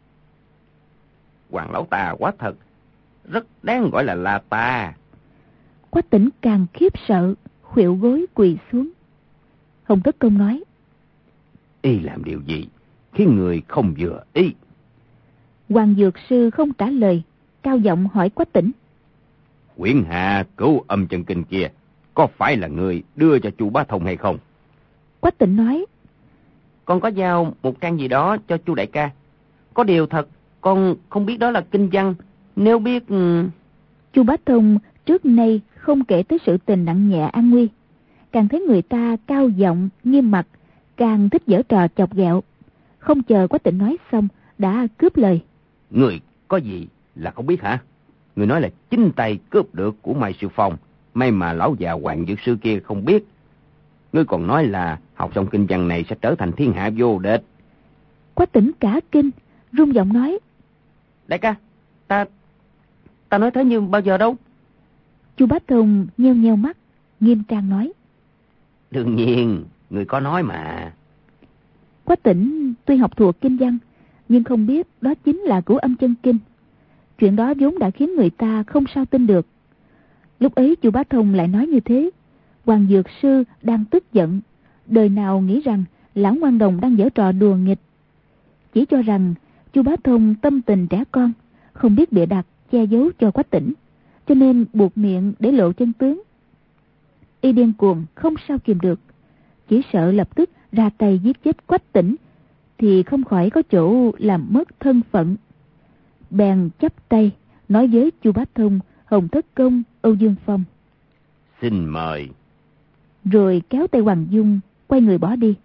Hoàng lão tà quá thật, rất đáng gọi là La Tà. Quách Tỉnh càng khiếp sợ, khuỵu gối quỳ xuống. Hồng Tất Công nói: Y làm điều gì khiến người không vừa ý? Hoàng Dược Sư không trả lời, cao giọng hỏi Quách Tỉnh: Quyển hạ Cửu Âm Chân Kinh kia có phải là người đưa cho Chu Bá Thông hay không? Quách Tỉnh nói: Con có giao một trang gì đó cho Chu đại ca. Có điều thật con không biết đó là kinh văn. Nếu biết... Chu Bá Thông trước nay không kể tới sự tình nặng nhẹ an nguy, càng thấy người ta cao giọng nghiêm mặt, càng thích giở trò chọc ghẹo. Không chờ Quách Tỉnh nói xong đã cướp lời: Người có gì là không biết hả? Người nói là chính tay cướp được của Mai Sư Phong, may mà lão già Hoàng Dược Sư kia không biết. Ngươi còn nói là học xong kinh văn này sẽ trở thành thiên hạ vô địch. Quách Tỉnh cả kinh, run giọng nói: Đại ca, ta ta nói thế như bao giờ đâu. Chu Bá Thông nheo nheo mắt, nghiêm trang nói: Đương nhiên, người có nói mà. Quách Tỉnh tuy học thuộc kinh văn, nhưng không biết đó chính là Cửu Âm Chân Kinh. Chuyện đó vốn đã khiến người ta không sao tin được. Lúc ấy Chu Bá Thông lại nói như thế, Hoàng Dược Sư đang tức giận, đời nào nghĩ rằng lão ngoan đồng đang giở trò đùa nghịch. Chỉ cho rằng Chu Bá Thông tâm tình trẻ con, không biết bịa đặt che giấu cho Quách Tỉnh, cho nên buộc miệng để lộ chân tướng. Y điên cuồng không sao kìm được, chỉ sợ lập tức ra tay giết chết Quách Tỉnh thì không khỏi có chỗ làm mất thân phận. Bèn chắp tay nói với Chu Bá Thông, Hồng Thất Công, Âu Dương Phong: Xin mời. Rồi kéo tay Hoàng Dung quay người bỏ đi.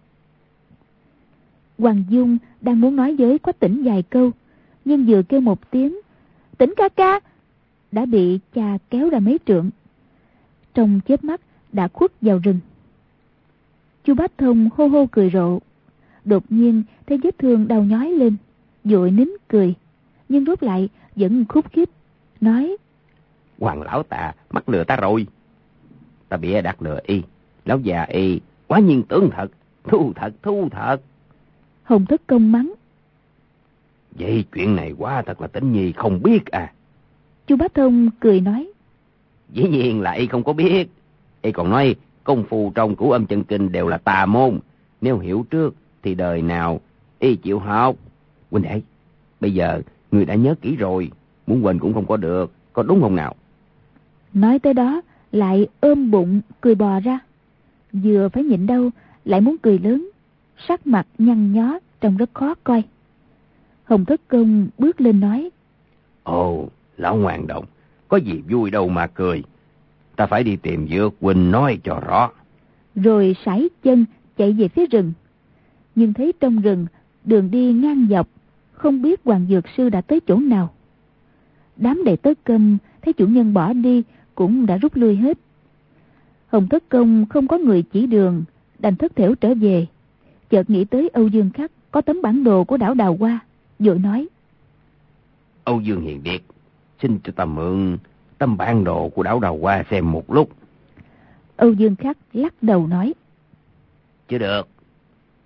Hoàng Dung đang muốn nói với Quách Tỉnh vài câu, nhưng vừa kêu một tiếng "Tỉnh ca ca" đã bị cha kéo ra mấy trượng. Trong chớp mắt đã khuất vào rừng. Chu Bá Thông hô hô cười rộ, đột nhiên thấy vết thương đau nhói lên, vội nín cười, nhưng rốt lại vẫn khúc khích nói: Hoàng lão tà mắc lừa ta rồi. Ta bịa đặt lừa y, lão già y quá nhiên tưởng thật, thu thật thu thật. Hồng Thất Công mắng: Vậy chuyện này quá thật là Tĩnh Nhi không biết à? Chu Bá Thông cười nói: Dĩ nhiên là y không có biết. Y còn nói công phu trong Cửu Âm Chân Kinh đều là tà môn, nếu hiểu trước thì đời nào y chịu học. Huynh đệ, bây giờ người đã nhớ kỹ rồi, muốn quên cũng không có được, có đúng không nào? Nói tới đó lại ôm bụng cười bò ra, vừa phải nhịn đâu lại muốn cười lớn, sắc mặt nhăn nhó trông rất khó coi. Hồng Thất Công bước lên nói: Ồ, lão ngoan đồng, có gì vui đâu mà cười. Ta phải đi tìm Dược huynh nói cho rõ. Rồi sải chân chạy về phía rừng, nhưng thấy trong rừng đường đi ngang dọc, không biết Hoàng Dược Sư đã tới chỗ nào. Đám đệ tớ Câm thấy chủ nhân bỏ đi cũng đã rút lui hết. Hồng Thất Công không có người chỉ đường, đành thất thểu trở về. Chợt nghĩ tới Âu Dương Khắc có tấm bản đồ của đảo Đào Hoa, vội nói: Âu Dương hiền điệt, xin cho ta mượn tấm bản đồ của đảo Đào Hoa xem một lúc. Âu Dương Khắc lắc đầu nói: Chưa được,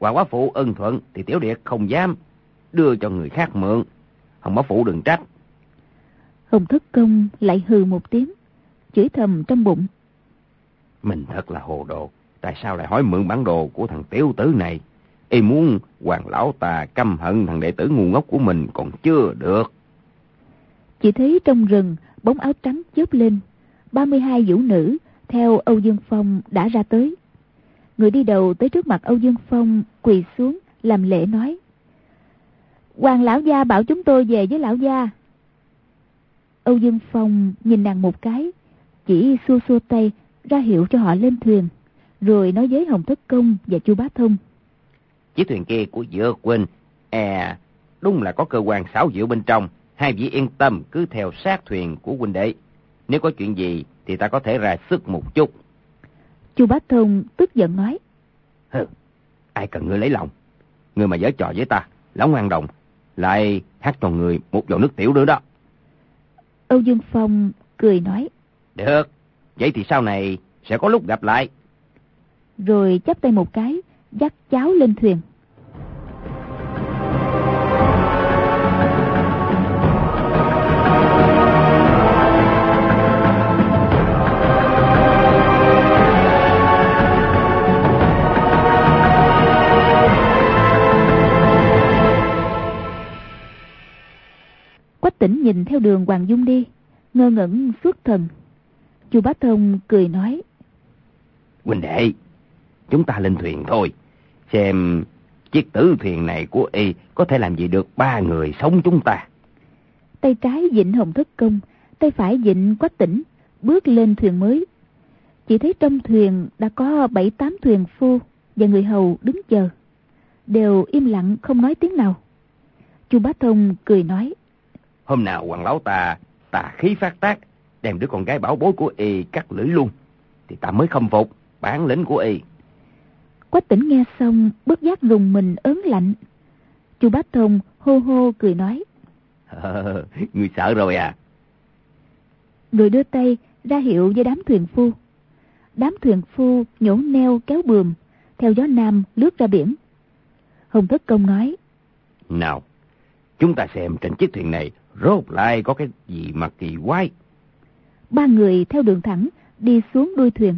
Hoàng bá phụ ân thuận thì Tiểu Điệt không dám đưa cho người khác mượn. Hồng bá phụ đừng trách. Hồng Thất Công lại hừ một tiếng, chửi thầm trong bụng. Mình thật là hồ đồ. Tại sao lại hỏi mượn bản đồ của thằng tiểu tử này? Y muốn Hoàng lão ta căm hận thằng đệ tử ngu ngốc của mình còn chưa được. Chỉ thấy trong rừng bóng áo trắng chớp lên, ba mươi hai vũ nữ theo Âu Dương Phong đã ra tới. Người đi đầu tới trước mặt Âu Dương Phong quỳ xuống làm lễ nói: Hoàng lão gia bảo chúng tôi về với lão gia. Âu Dương Phong nhìn nàng một cái, chỉ xua xua tay ra hiệu cho họ lên thuyền, rồi nói với Hồng Thất Công và Chu Bá Thông: Chiếc thuyền kia của Dược huynh, à, đúng là có cơ quan xảo diệu bên trong. Hai vị yên tâm cứ theo sát thuyền của huynh đệ. Nếu có chuyện gì thì ta có thể ra sức một chút. Chu Bá Thông tức giận nói: Hừ, ai cần ngươi lấy lòng. Ngươi mà giở trò với ta, lão ngoan đồng, lại hát cho người một vò nước tiểu nữa đó. Âu Dương Phong cười nói: Được, vậy thì sau này sẽ có lúc gặp lại. Rồi chắp tay một cái, dắt cháu lên thuyền. Quách Tĩnh nhìn theo đường Hoàng Dung đi, ngơ ngẩn xuất thần. Chu Bá Thông cười nói: Huynh đệ, chúng ta lên thuyền thôi, xem chiếc tử thuyền này của y có thể làm gì được ba người sống chúng ta. Tay trái vịn Hồng Thất Công, tay phải vịn Quách Tĩnh, bước lên thuyền mới. Chỉ thấy trong thuyền đã có bảy tám thuyền phu và người hầu đứng chờ, đều im lặng không nói tiếng nào. Chu Bá Thông cười nói: Hôm nào hoàng lão ta tà khí phát tác, đem đứa con gái bảo bối của y cắt lưỡi luôn, thì ta mới khâm phục bản lĩnh của y. Quách Tĩnh nghe xong bất giác rùng mình ớn lạnh. Chu Bá Thông hô hô cười nói: Ờ, người sợ rồi à? Rồi đưa tay ra hiệu với đám thuyền phu. Đám thuyền phu nhổ neo kéo buồm, theo gió nam lướt ra biển. Hồng Thất Công nói: Nào, chúng ta xem trên chiếc thuyền này rốt lại có cái gì mà kỳ quái. Ba người theo đường thẳng đi xuống đuôi thuyền,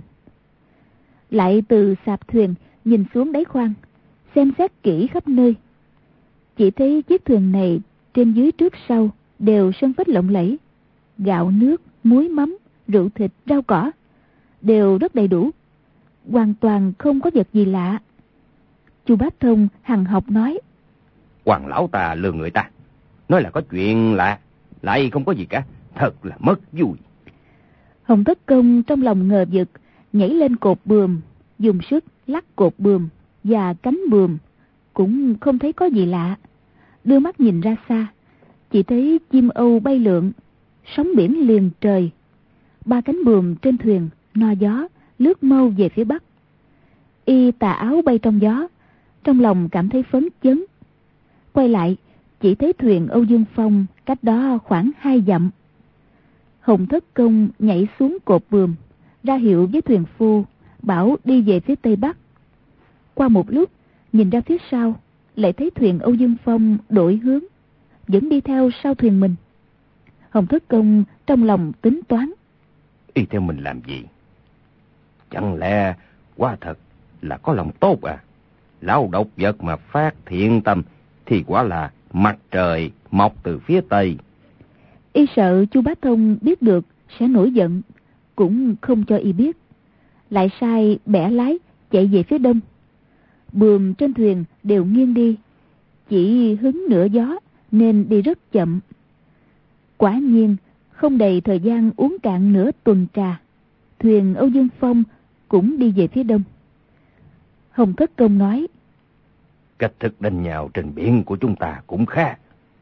lại từ sạp thuyền nhìn xuống đáy khoang, xem xét kỹ khắp nơi. Chỉ thấy chiếc thuyền này trên dưới trước sau đều sơn phết lộng lẫy, gạo nước, muối mắm, rượu thịt, rau cỏ đều rất đầy đủ, hoàn toàn không có vật gì lạ. Chu Bá Thông hằn học nói: Hoàng lão ta lừa người ta, nói là có chuyện lạ, lại không có gì cả, thật là mất vui. Hồng Thất Công trong lòng ngờ vực, nhảy lên cột buồm, dùng sức lắc cột buồm và cánh buồm, cũng không thấy có gì lạ. Đưa mắt nhìn ra xa, chỉ thấy chim âu bay lượn, sóng biển liền trời. Ba cánh buồm trên thuyền no gió lướt mau về phía bắc. Y tà áo bay trong gió, trong lòng cảm thấy phấn chấn. Quay lại, chỉ thấy thuyền Âu Dương Phong cách đó khoảng hai dặm. Hồng Thất Công nhảy xuống cột buồm, ra hiệu với thuyền phu, bảo đi về phía tây bắc. Qua một lúc, nhìn ra phía sau, lại thấy thuyền Âu Dương Phong đổi hướng, vẫn đi theo sau thuyền mình. Hồng Thất Công trong lòng tính toán: Y theo mình làm gì? Chẳng lẽ quả thật là có lòng tốt à? Lão độc vật mà phát thiện tâm thì quả là mặt trời mọc từ phía tây. Y sợ Chu Bá Thông biết được sẽ nổi giận, cũng không cho y biết, lại sai bẻ lái chạy về phía đông. Buồm trên thuyền đều nghiêng đi, chỉ hứng nửa gió nên đi rất chậm. Quả nhiên không đầy thời gian uống cạn nửa tuần trà, thuyền Âu Dương Phong cũng đi về phía đông. Hồng Thất Công nói: Cách thức đánh nhau trên biển của chúng ta cũng khác.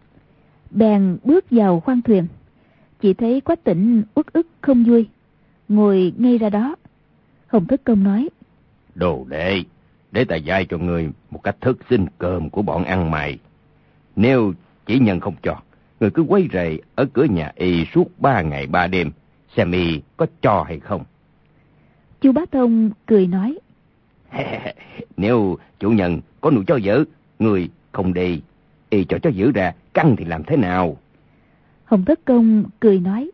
Bèn bước vào khoang thuyền, chỉ thấy Quách Tĩnh uất ức không vui, ngồi ngay ra đó. Hồng Thất Công nói: Đồ đệ, để ta dạy cho người một cách thức xin cơm của bọn ăn mày. Nếu chỉ nhân không cho, người cứ quấy rầy ở cửa nhà y suốt ba ngày ba đêm, xem y có cho hay không. Chu Bá Thông cười nói: Nếu chủ nhân có nuôi chó dữ, người không đi, y cho chó dữ ra, căng thì làm thế nào? Hồng Thất Công cười nói.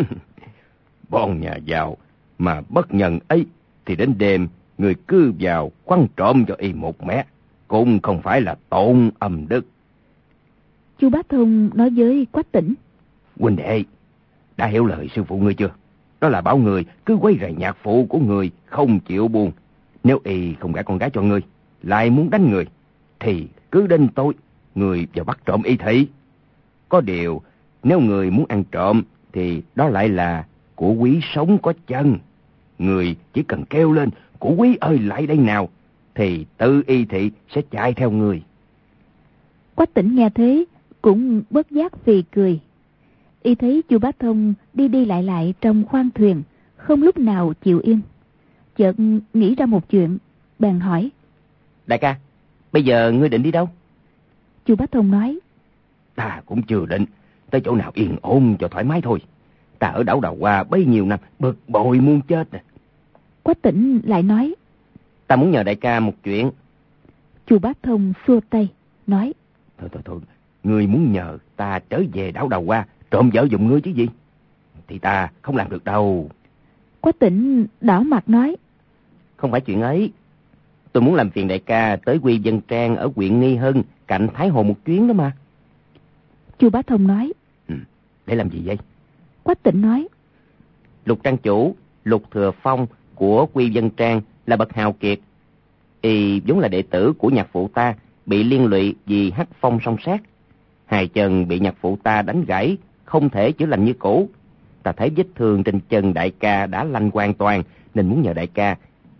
Bọn nhà giàu mà bất nhân ấy, thì đến đêm người cứ vào quăng trộm cho y một mé, cũng không phải là tổn âm đức. Chu Bá Thông nói với Quách Tĩnh. Huynh đệ, đã hiểu lời sư phụ ngươi chưa? Đó là bảo người cứ quấy rầy nhạc phụ của người, không chịu buông. Nếu y không gả con gái cho ngươi, lại muốn đánh người, thì cứ đến tối người vào bắt trộm y thị. Có điều, nếu người muốn ăn trộm, thì đó lại là của quý sống có chân. Người chỉ cần kêu lên, của quý ơi lại đây nào, thì tự y thị sẽ chạy theo người. Quách Tĩnh nghe thế cũng bất giác phì cười. Y thấy Chu Bá Thông đi đi lại lại trong khoang thuyền, không lúc nào chịu yên. Chợt nghĩ ra một chuyện, bèn hỏi. Đại ca, bây giờ ngươi định đi đâu? Chu Bá Thông nói. Ta cũng chưa định, tới chỗ nào yên ổn cho thoải mái thôi. Ta ở đảo Đào Hoa bấy nhiêu năm, bực bội muốn chết. Quách Tĩnh lại nói. Ta muốn nhờ đại ca một chuyện. Chu Bá Thông xua tay, nói. Thôi thôi thôi, ngươi muốn nhờ ta trở về đảo Đào Hoa, trộm vợ giùm ngươi chứ gì? Thì ta không làm được đâu. Quách Tĩnh đỏ mặt nói. Không phải chuyện ấy. Tôi muốn làm phiền đại ca tới Quy Vân Trang ở huyện Nghi Hưng, cạnh Thái Hồ một chuyến đó mà. Chu Bá Thông nói. Ừ, để làm gì vậy? Quách Tĩnh nói. Lục trang chủ, Lục Thừa Phong của Quy Vân Trang là bậc hào kiệt. Y vốn là đệ tử của nhạc phụ ta, bị liên lụy vì hắc phong song sát. Hai chân bị nhạc phụ ta đánh gãy, không thể chữa lành như cũ. Ta thấy vết thương trên chân đại ca đã lành hoàn toàn, nên muốn nhờ đại ca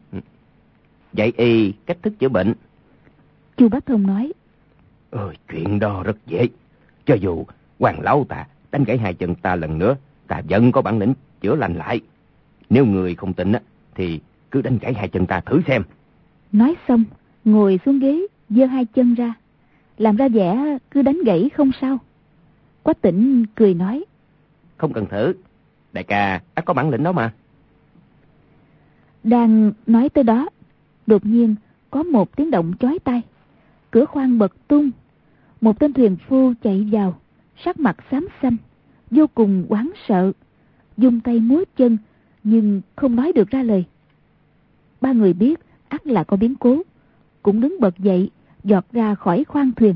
dạy y cách thức chữa bệnh. Chu Bá Thông nói. Ừ, chuyện đó rất dễ. Cho dù hoàng lão ta đánh gãy hai chân ta lần nữa, ta vẫn có bản lĩnh chữa lành lại. Nếu người không tin á, thì cứ đánh gãy hai chân ta thử xem. Nói xong, ngồi xuống ghế, giơ hai chân ra, làm ra vẻ cứ đánh gãy không sao. Quách Tĩnh cười nói. Không cần thử, đại ca đã có bản lĩnh đó mà. Đang nói tới đó, đột nhiên có một tiếng động chói tai. Cửa khoang bật tung, một tên thuyền phu chạy vào, sắc mặt xám xanh, vô cùng hoảng sợ, dung tay múa chân nhưng không nói được ra lời. Ba người biết ắt là có biến cố, cũng đứng bật dậy, giọt ra khỏi khoang thuyền.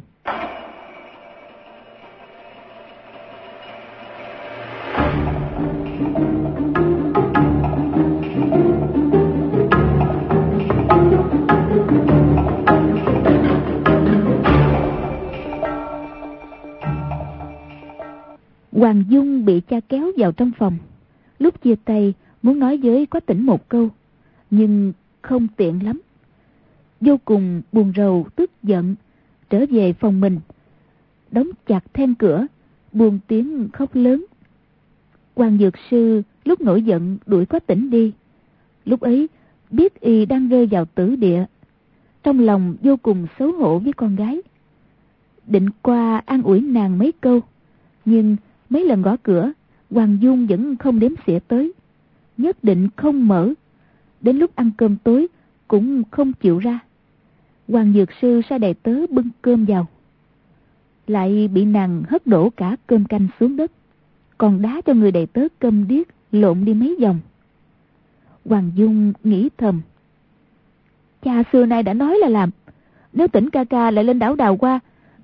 Hoàng Dung bị cha kéo vào trong phòng. Lúc chia tay muốn nói với Quách Tĩnh một câu, nhưng không tiện lắm. Vô cùng buồn rầu tức giận, trở về phòng mình, đóng chặt then cửa, buông tiếng khóc lớn. Hoàng Dược Sư lúc nổi giận đuổi Quách Tĩnh đi. Lúc ấy biết y đang rơi vào tử địa, trong lòng vô cùng xấu hổ với con gái. Định qua an ủi nàng mấy câu, nhưng mấy lần gõ cửa, Hoàng Dung vẫn không đếm xỉa tới, nhất định không mở. Đến lúc ăn cơm tối cũng không chịu ra. Hoàng Dược Sư sai đầy tớ bưng cơm vào, lại bị nàng hất đổ cả cơm canh xuống đất, còn đá cho người đầy tớ câm điếc lộn đi mấy vòng. Hoàng Dung nghĩ thầm, cha xưa nay đã nói là làm, nếu Tĩnh ca ca lại lên đảo Đào Hoa,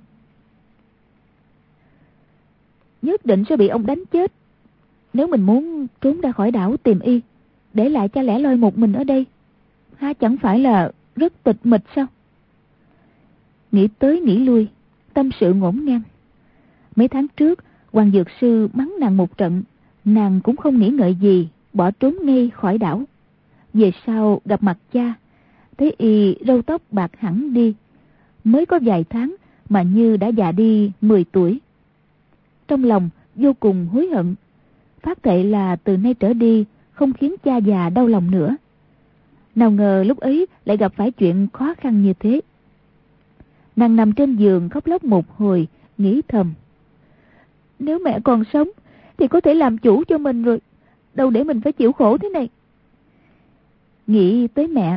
nhất định sẽ bị ông đánh chết. Nếu mình muốn trốn ra khỏi đảo tìm y, để lại cha lẻ loi một mình ở đây, ha chẳng phải là rất tịch mịch sao? Nghĩ tới nghĩ lui, tâm sự ngổn ngang. Mấy tháng trước Hoàng Dược Sư mắng nàng một trận, nàng cũng không nghĩ ngợi gì, bỏ trốn ngay khỏi đảo. Về sau gặp mặt cha, thấy y râu tóc bạc hẳn đi, mới có vài tháng mà như đã già đi mười tuổi. Trong lòng vô cùng hối hận, phát thệ là từ nay trở đi không khiến cha già đau lòng nữa. Nào ngờ lúc ấy lại gặp phải chuyện khó khăn như thế. Nàng nằm trên giường khóc lóc một hồi, nghĩ thầm, nếu mẹ còn sống thì có thể làm chủ cho mình rồi, đâu để mình phải chịu khổ thế này. Nghĩ tới mẹ,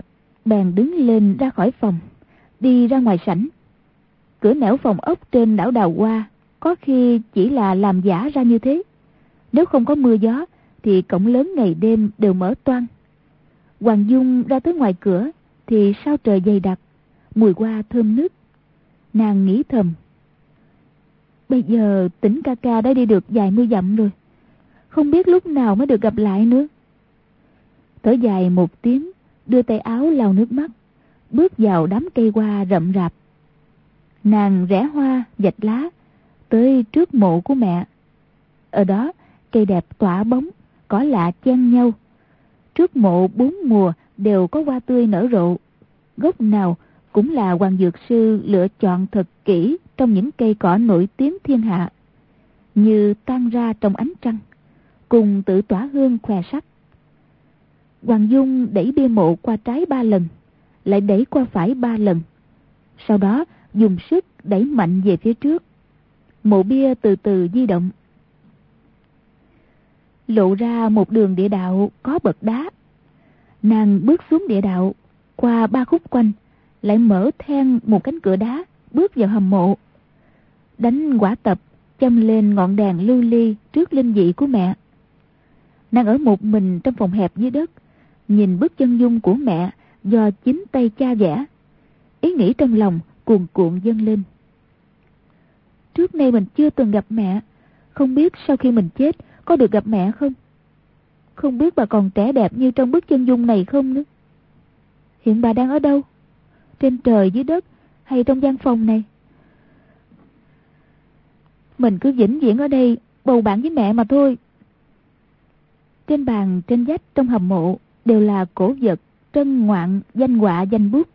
bèn đứng lên ra khỏi phòng, đi ra ngoài sảnh. Cửa nẻo phòng ốc trên đảo Đào Hoa có khi chỉ là làm giả ra như thế. Nếu không có mưa gió thì cổng lớn ngày đêm đều mở toang. Hoàng Dung ra tới ngoài cửa thì sao trời dày đặc, mùi hoa thơm nức. Nàng nghĩ thầm, bây giờ Tĩnh ca ca đã đi được vài mươi dặm rồi, không biết lúc nào mới được gặp lại nữa. Thở dài một tiếng, đưa tay áo lau nước mắt, bước vào đám cây hoa rậm rạp. Nàng rẽ hoa vạch lá tới trước mộ của mẹ. Ở đó cây đẹp tỏa bóng, cỏ lạ chen nhau. Trước mộ bốn mùa đều có hoa tươi nở rộ, gốc nào cũng là Hoàng Dược Sư lựa chọn thật kỹ trong những cây cỏ nổi tiếng thiên hạ, như tan ra trong ánh trăng, cùng tự tỏa hương khoe sắc. Hoàng Dung đẩy bia mộ qua trái ba lần, lại đẩy qua phải ba lần, sau đó dùng sức đẩy mạnh về phía trước. Mộ bia từ từ di động, lộ ra một đường địa đạo có bậc đá. Nàng bước xuống địa đạo, qua ba khúc quanh, lại mở then một cánh cửa đá, bước vào hầm mộ. Đánh quả tập, châm lên ngọn đèn lưu ly trước linh vị của mẹ. Nàng ở một mình trong phòng hẹp dưới đất, nhìn bức chân dung của mẹ do chính tay cha vẽ. Ý nghĩ trong lòng cuồn cuộn dâng lên. Trước nay mình chưa từng gặp mẹ, không biết sau khi mình chết có được gặp mẹ không? Không biết bà còn trẻ đẹp như trong bức chân dung này không nữa. Hiện bà đang ở đâu? Trên trời dưới đất hay trong gian phòng này? Mình cứ vĩnh viễn ở đây bầu bạn với mẹ mà thôi. Trên bàn trên vách trong hầm mộ đều là cổ vật, trân ngoạn, danh họa, danh bút.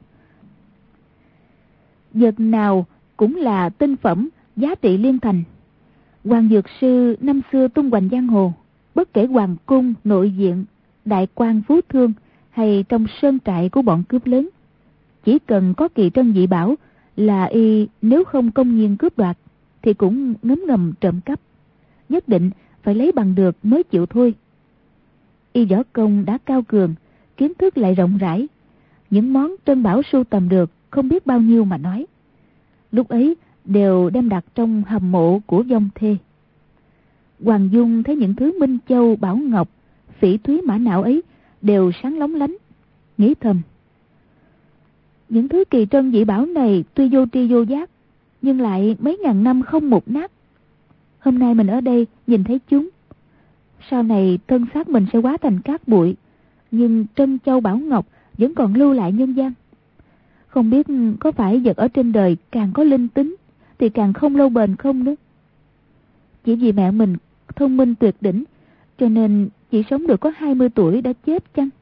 Vật nào cũng là tinh phẩm, giá trị liên thành. Hoàng Dược Sư năm xưa tung hoành giang hồ, bất kể hoàng cung, nội viện, đại quan phú thương hay trong sơn trại của bọn cướp lớn, chỉ cần có kỳ trân dị bảo là y nếu không công nhiên cướp đoạt thì cũng ngấm ngầm trộm cắp, nhất định phải lấy bằng được mới chịu thôi. Y võ công đã cao cường, kiến thức lại rộng rãi, những món trân bảo sưu tầm được không biết bao nhiêu mà nói. Lúc ấy đều đem đặt trong hầm mộ của vong thê. Hoàng Dung thấy những thứ minh châu bảo ngọc, phỉ thúy mã não ấy đều sáng lóng lánh, nghĩ thầm, những thứ kỳ trân dị bảo này tuy vô tri vô giác, nhưng lại mấy ngàn năm không một nát. Hôm nay mình ở đây nhìn thấy chúng, sau này thân xác mình sẽ hóa thành cát bụi, nhưng trân châu bảo ngọc vẫn còn lưu lại nhân gian. Không biết có phải vật ở trên đời càng có linh tính thì càng không lâu bền không nữa. Chỉ vì mẹ mình thông minh tuyệt đỉnh, cho nên chỉ sống được có hai mươi tuổi đã chết chăng?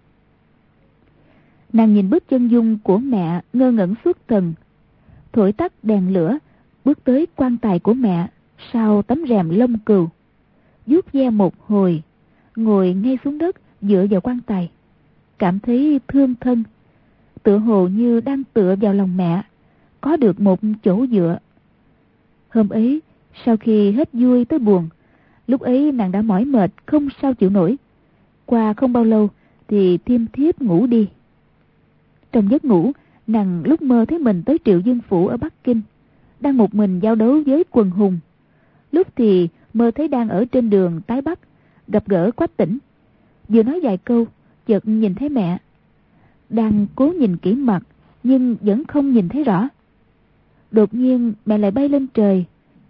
Nàng nhìn bức chân dung của mẹ ngơ ngẩn xuất thần, thổi tắt đèn lửa, bước tới quan tài của mẹ sau tấm rèm lông cừu, vuốt ve một hồi, ngồi ngay xuống đất dựa vào quan tài, cảm thấy thương thân, tựa hồ như đang tựa vào lòng mẹ, có được một chỗ dựa. Hôm ấy, sau khi hết vui tới buồn, lúc ấy nàng đã mỏi mệt không sao chịu nổi. Qua không bao lâu thì thiêm thiếp ngủ đi. Trong giấc ngủ, nàng lúc mơ thấy mình tới Triệu Dương Phủ ở Bắc Kinh, đang một mình giao đấu với quần hùng. Lúc thì mơ thấy đang ở trên đường tái Bắc, gặp gỡ Quách Tĩnh. Vừa nói vài câu, chợt nhìn thấy mẹ. Đang cố nhìn kỹ mặt, nhưng vẫn không nhìn thấy rõ. Đột nhiên mẹ lại bay lên trời.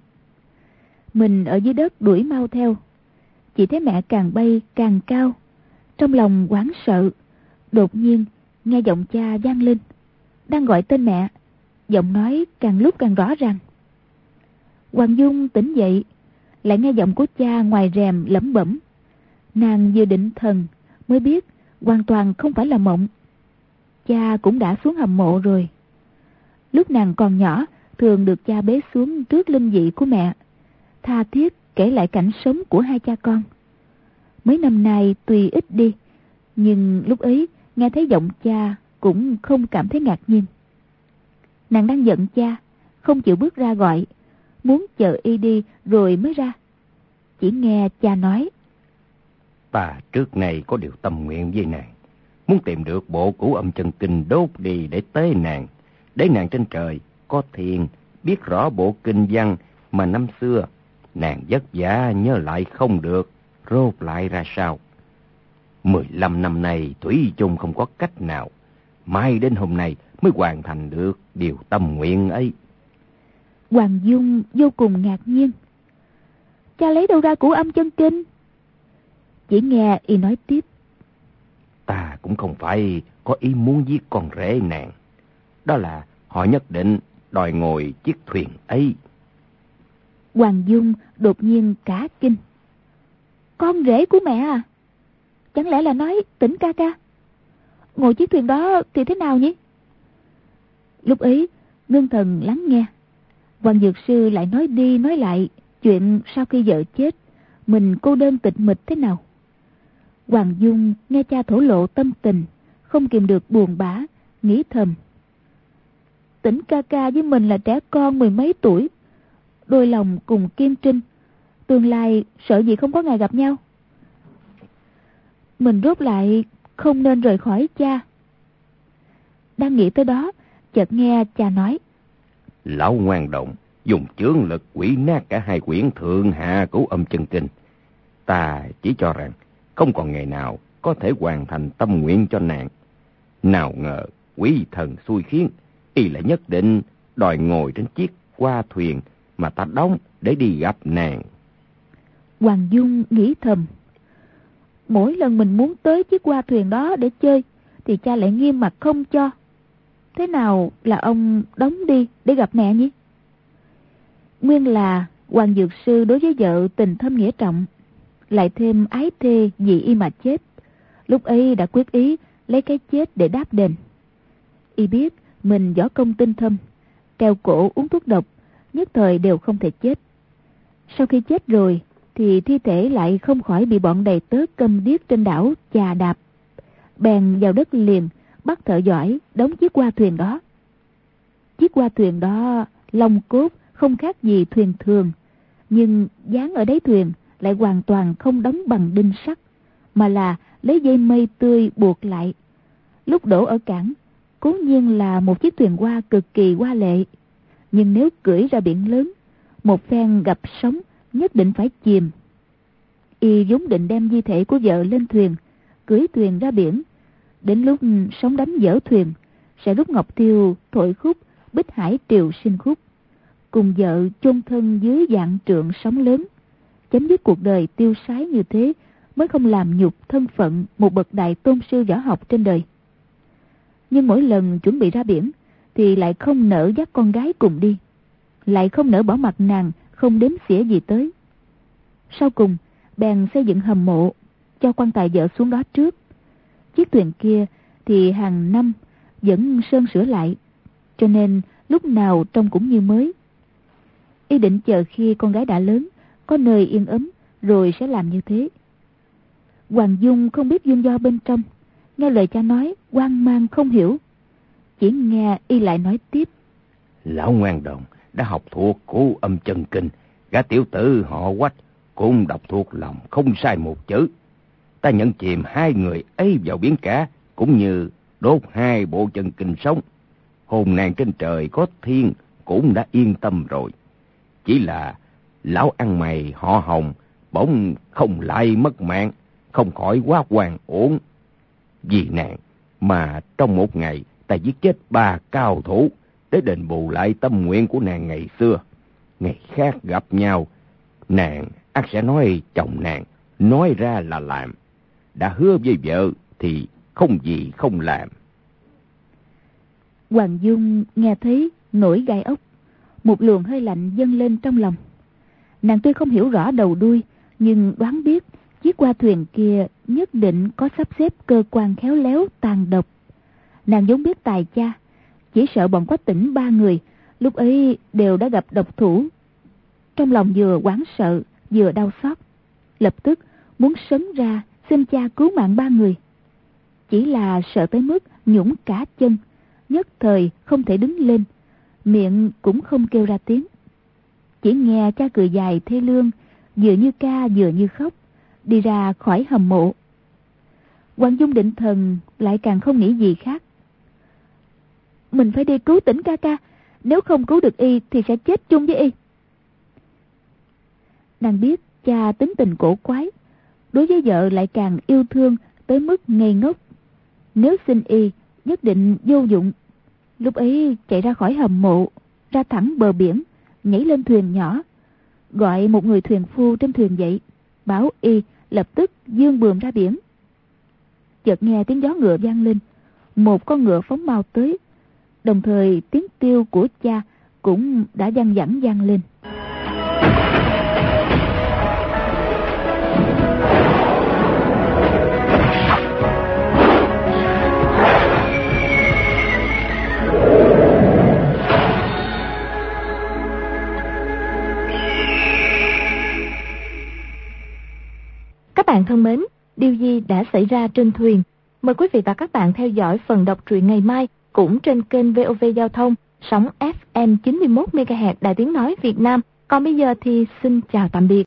Mình ở dưới đất đuổi mau theo. Chỉ thấy mẹ càng bay càng cao. Trong lòng hoảng sợ, đột nhiên nghe giọng cha vang lên, đang gọi tên mẹ. Giọng nói càng lúc càng rõ ràng. Hoàng Dung tỉnh dậy, lại nghe giọng của cha ngoài rèm lẩm bẩm. Nàng vừa định thần mới biết hoàn toàn không phải là mộng. Cha cũng đã xuống hầm mộ rồi. Lúc nàng còn nhỏ, thường được cha bế xuống trước linh vị của mẹ, tha thiết kể lại cảnh sống của hai cha con. Mấy năm nay tuy ít đi, nhưng lúc ấy nghe thấy giọng cha cũng không cảm thấy ngạc nhiên. Nàng đang giận cha, không chịu bước ra gọi, muốn chờ y đi rồi mới ra. Chỉ nghe cha nói: Ta trước này có điều tâm nguyện với nàng, muốn tìm được bộ Cửu Âm Chân Kinh đốt đi để tế nàng, để nàng trên trời có thiên biết rõ bộ kinh văn mà năm xưa nàng vất vả nhớ lại không được, rốt lại ra sao. Mười lăm năm nay thủy chung không có cách nào, mai đến hôm nay mới hoàn thành được điều tâm nguyện ấy. Hoàng Dung vô cùng ngạc nhiên. Cha lấy đâu ra Cửu Âm Chân Kinh? Chỉ nghe y nói tiếp. Ta cũng không phải có ý muốn giết con rể nàng. Đó là họ nhất định đòi ngồi chiếc thuyền ấy. Hoàng Dung đột nhiên cả kinh. Con rể của mẹ à? Chẳng lẽ là nói Tỉnh ca ca ngồi chiếc thuyền đó thì thế nào nhỉ? Lúc ấy ngưng thần lắng nghe, Hoàng Dược Sư lại nói đi nói lại chuyện sau khi vợ chết mình cô đơn tịch mịch thế nào. Hoàng Dung nghe cha thổ lộ tâm tình, không kìm được buồn bã, nghĩ thầm. Tỉnh ca ca với mình là trẻ con mười mấy tuổi, đôi lòng cùng Kim Trinh, tương lai sợ gì không có ngày gặp nhau. Mình rốt lại không nên rời khỏi cha. Đang nghĩ tới đó, chợt nghe cha nói. Lão ngoan động, dùng chướng lực quỷ nát cả hai quyển Thượng Hạ Cửu Âm Chân Kinh. Ta chỉ cho rằng không còn ngày nào có thể hoàn thành tâm nguyện cho nàng. Nào ngờ quỷ thần xui khiến, y lại nhất định đòi ngồi trên chiếc hoa thuyền mà ta đóng để đi gặp nàng. Hoàng Dung nghĩ thầm. Mỗi lần mình muốn tới chiếc hoa thuyền đó để chơi thì cha lại nghiêm mặt không cho. Thế nào là ông đóng đi để gặp mẹ nhỉ? Nguyên là Hoàng Dược Sư đối với vợ tình thâm nghĩa trọng, lại thêm ái thê vì y mà chết. Lúc ấy đã quyết ý lấy cái chết để đáp đền. Y biết mình võ công tinh thâm, treo cổ uống thuốc độc, nhất thời đều không thể chết. Sau khi chết rồi thì thi thể lại không khỏi bị bọn đầy tớ câm điếc trên đảo chà đạp. Bèn vào đất liền bắt thợ giỏi đóng chiếc hoa thuyền đó. Chiếc hoa thuyền đó lông cốt không khác gì thuyền thường, nhưng dán ở đáy thuyền lại hoàn toàn không đóng bằng đinh sắt, mà là lấy dây mây tươi buộc lại. Lúc đổ ở cảng, cố nhiên là một chiếc thuyền hoa cực kỳ hoa lệ, nhưng nếu cưỡi ra biển lớn, một phen gặp sóng nhất định phải chìm. Y vốn định đem di thể của vợ lên thuyền, cưỡi thuyền ra biển. Đến lúc sóng đánh dở thuyền, sẽ rút ngọc tiêu thổi khúc Bích Hải triều sinh khúc, cùng vợ chôn thân dưới vạn trượng sóng lớn, chấm dứt cuộc đời tiêu sái như thế, mới không làm nhục thân phận một bậc đại tôn sư võ học trên đời. Nhưng mỗi lần chuẩn bị ra biển thì lại không nỡ dắt con gái cùng đi, lại không nỡ bỏ mặt nàng không đếm xỉa gì tới. Sau cùng bèn xây dựng hầm mộ, cho quan tài vợ xuống đó trước. Chiếc thuyền kia thì hàng năm vẫn sơn sửa lại, cho nên lúc nào trông cũng như mới. Y định chờ khi con gái đã lớn, có nơi yên ấm, rồi sẽ làm như thế. Hoàng Dung không biết nguyên do bên trong, nghe lời cha nói hoang mang không hiểu. Chỉ nghe y lại nói tiếp. Lão ngoan đồng đã học thuộc Cửu Âm Chân Kinh, gã tiểu tử họ Quách cũng đọc thuộc lòng không sai một chữ. Ta nhận chìm hai người ấy vào biển cả, cũng như đốt hai bộ chân kinh sống. Hồn nàng trên trời có thiên cũng đã yên tâm rồi. Chỉ là lão ăn mày họ Hồng bỗng không lại mất mạng, không khỏi quá hoàn ổn. Vì nàng mà trong một ngày ta giết chết ba cao thủ để đền bù lại tâm nguyện của nàng ngày xưa. Ngày khác gặp nhau, nàng ắt sẽ nói chồng nàng nói ra là làm. Đã hứa với vợ thì không gì không làm. Hoàng Dung nghe thấy nổi gai ốc, một luồng hơi lạnh dâng lên trong lòng. Nàng tuy không hiểu rõ đầu đuôi, nhưng đoán biết chiếc hoa thuyền kia nhất định có sắp xếp cơ quan khéo léo tàn độc. Nàng vốn biết tài cha, chỉ sợ bọn Quách Tỉnh ba người lúc ấy đều đã gặp độc thủ. Trong lòng vừa hoảng sợ vừa đau xót, lập tức muốn sấn ra xin cha cứu mạng ba người. Chỉ là sợ tới mức nhũn cả chân, nhất thời không thể đứng lên, miệng cũng không kêu ra tiếng. Chỉ nghe cha cười dài thê lương, vừa như ca vừa như khóc, đi ra khỏi hầm mộ. Hoàng Dung Định Thần lại càng không nghĩ gì khác. Mình phải đi cứu Tĩnh ca ca, nếu không cứu được y thì sẽ chết chung với y. Nàng biết cha tính tình cổ quái, đối với vợ lại càng yêu thương tới mức ngây ngốc. Nếu xin y nhất định vô dụng. Lúc ấy chạy ra khỏi hầm mộ, ra thẳng bờ biển, nhảy lên thuyền nhỏ, gọi một người thuyền phu trên thuyền dậy, bảo y lập tức dương buồm ra biển. Chợt nghe tiếng gió ngựa vang lên, một con ngựa phóng mau tới, đồng thời tiếng tiêu của cha cũng đã văng vẳng vang lên. Các bạn thân mến, điều gì đã xảy ra trên thuyền? Mời quý vị và các bạn theo dõi phần đọc truyện ngày mai cũng trên kênh vê o vê Giao thông, sóng ép em chín mươi mốt mê ga héc Đài Tiếng Nói Việt Nam. Còn bây giờ thì xin chào tạm biệt.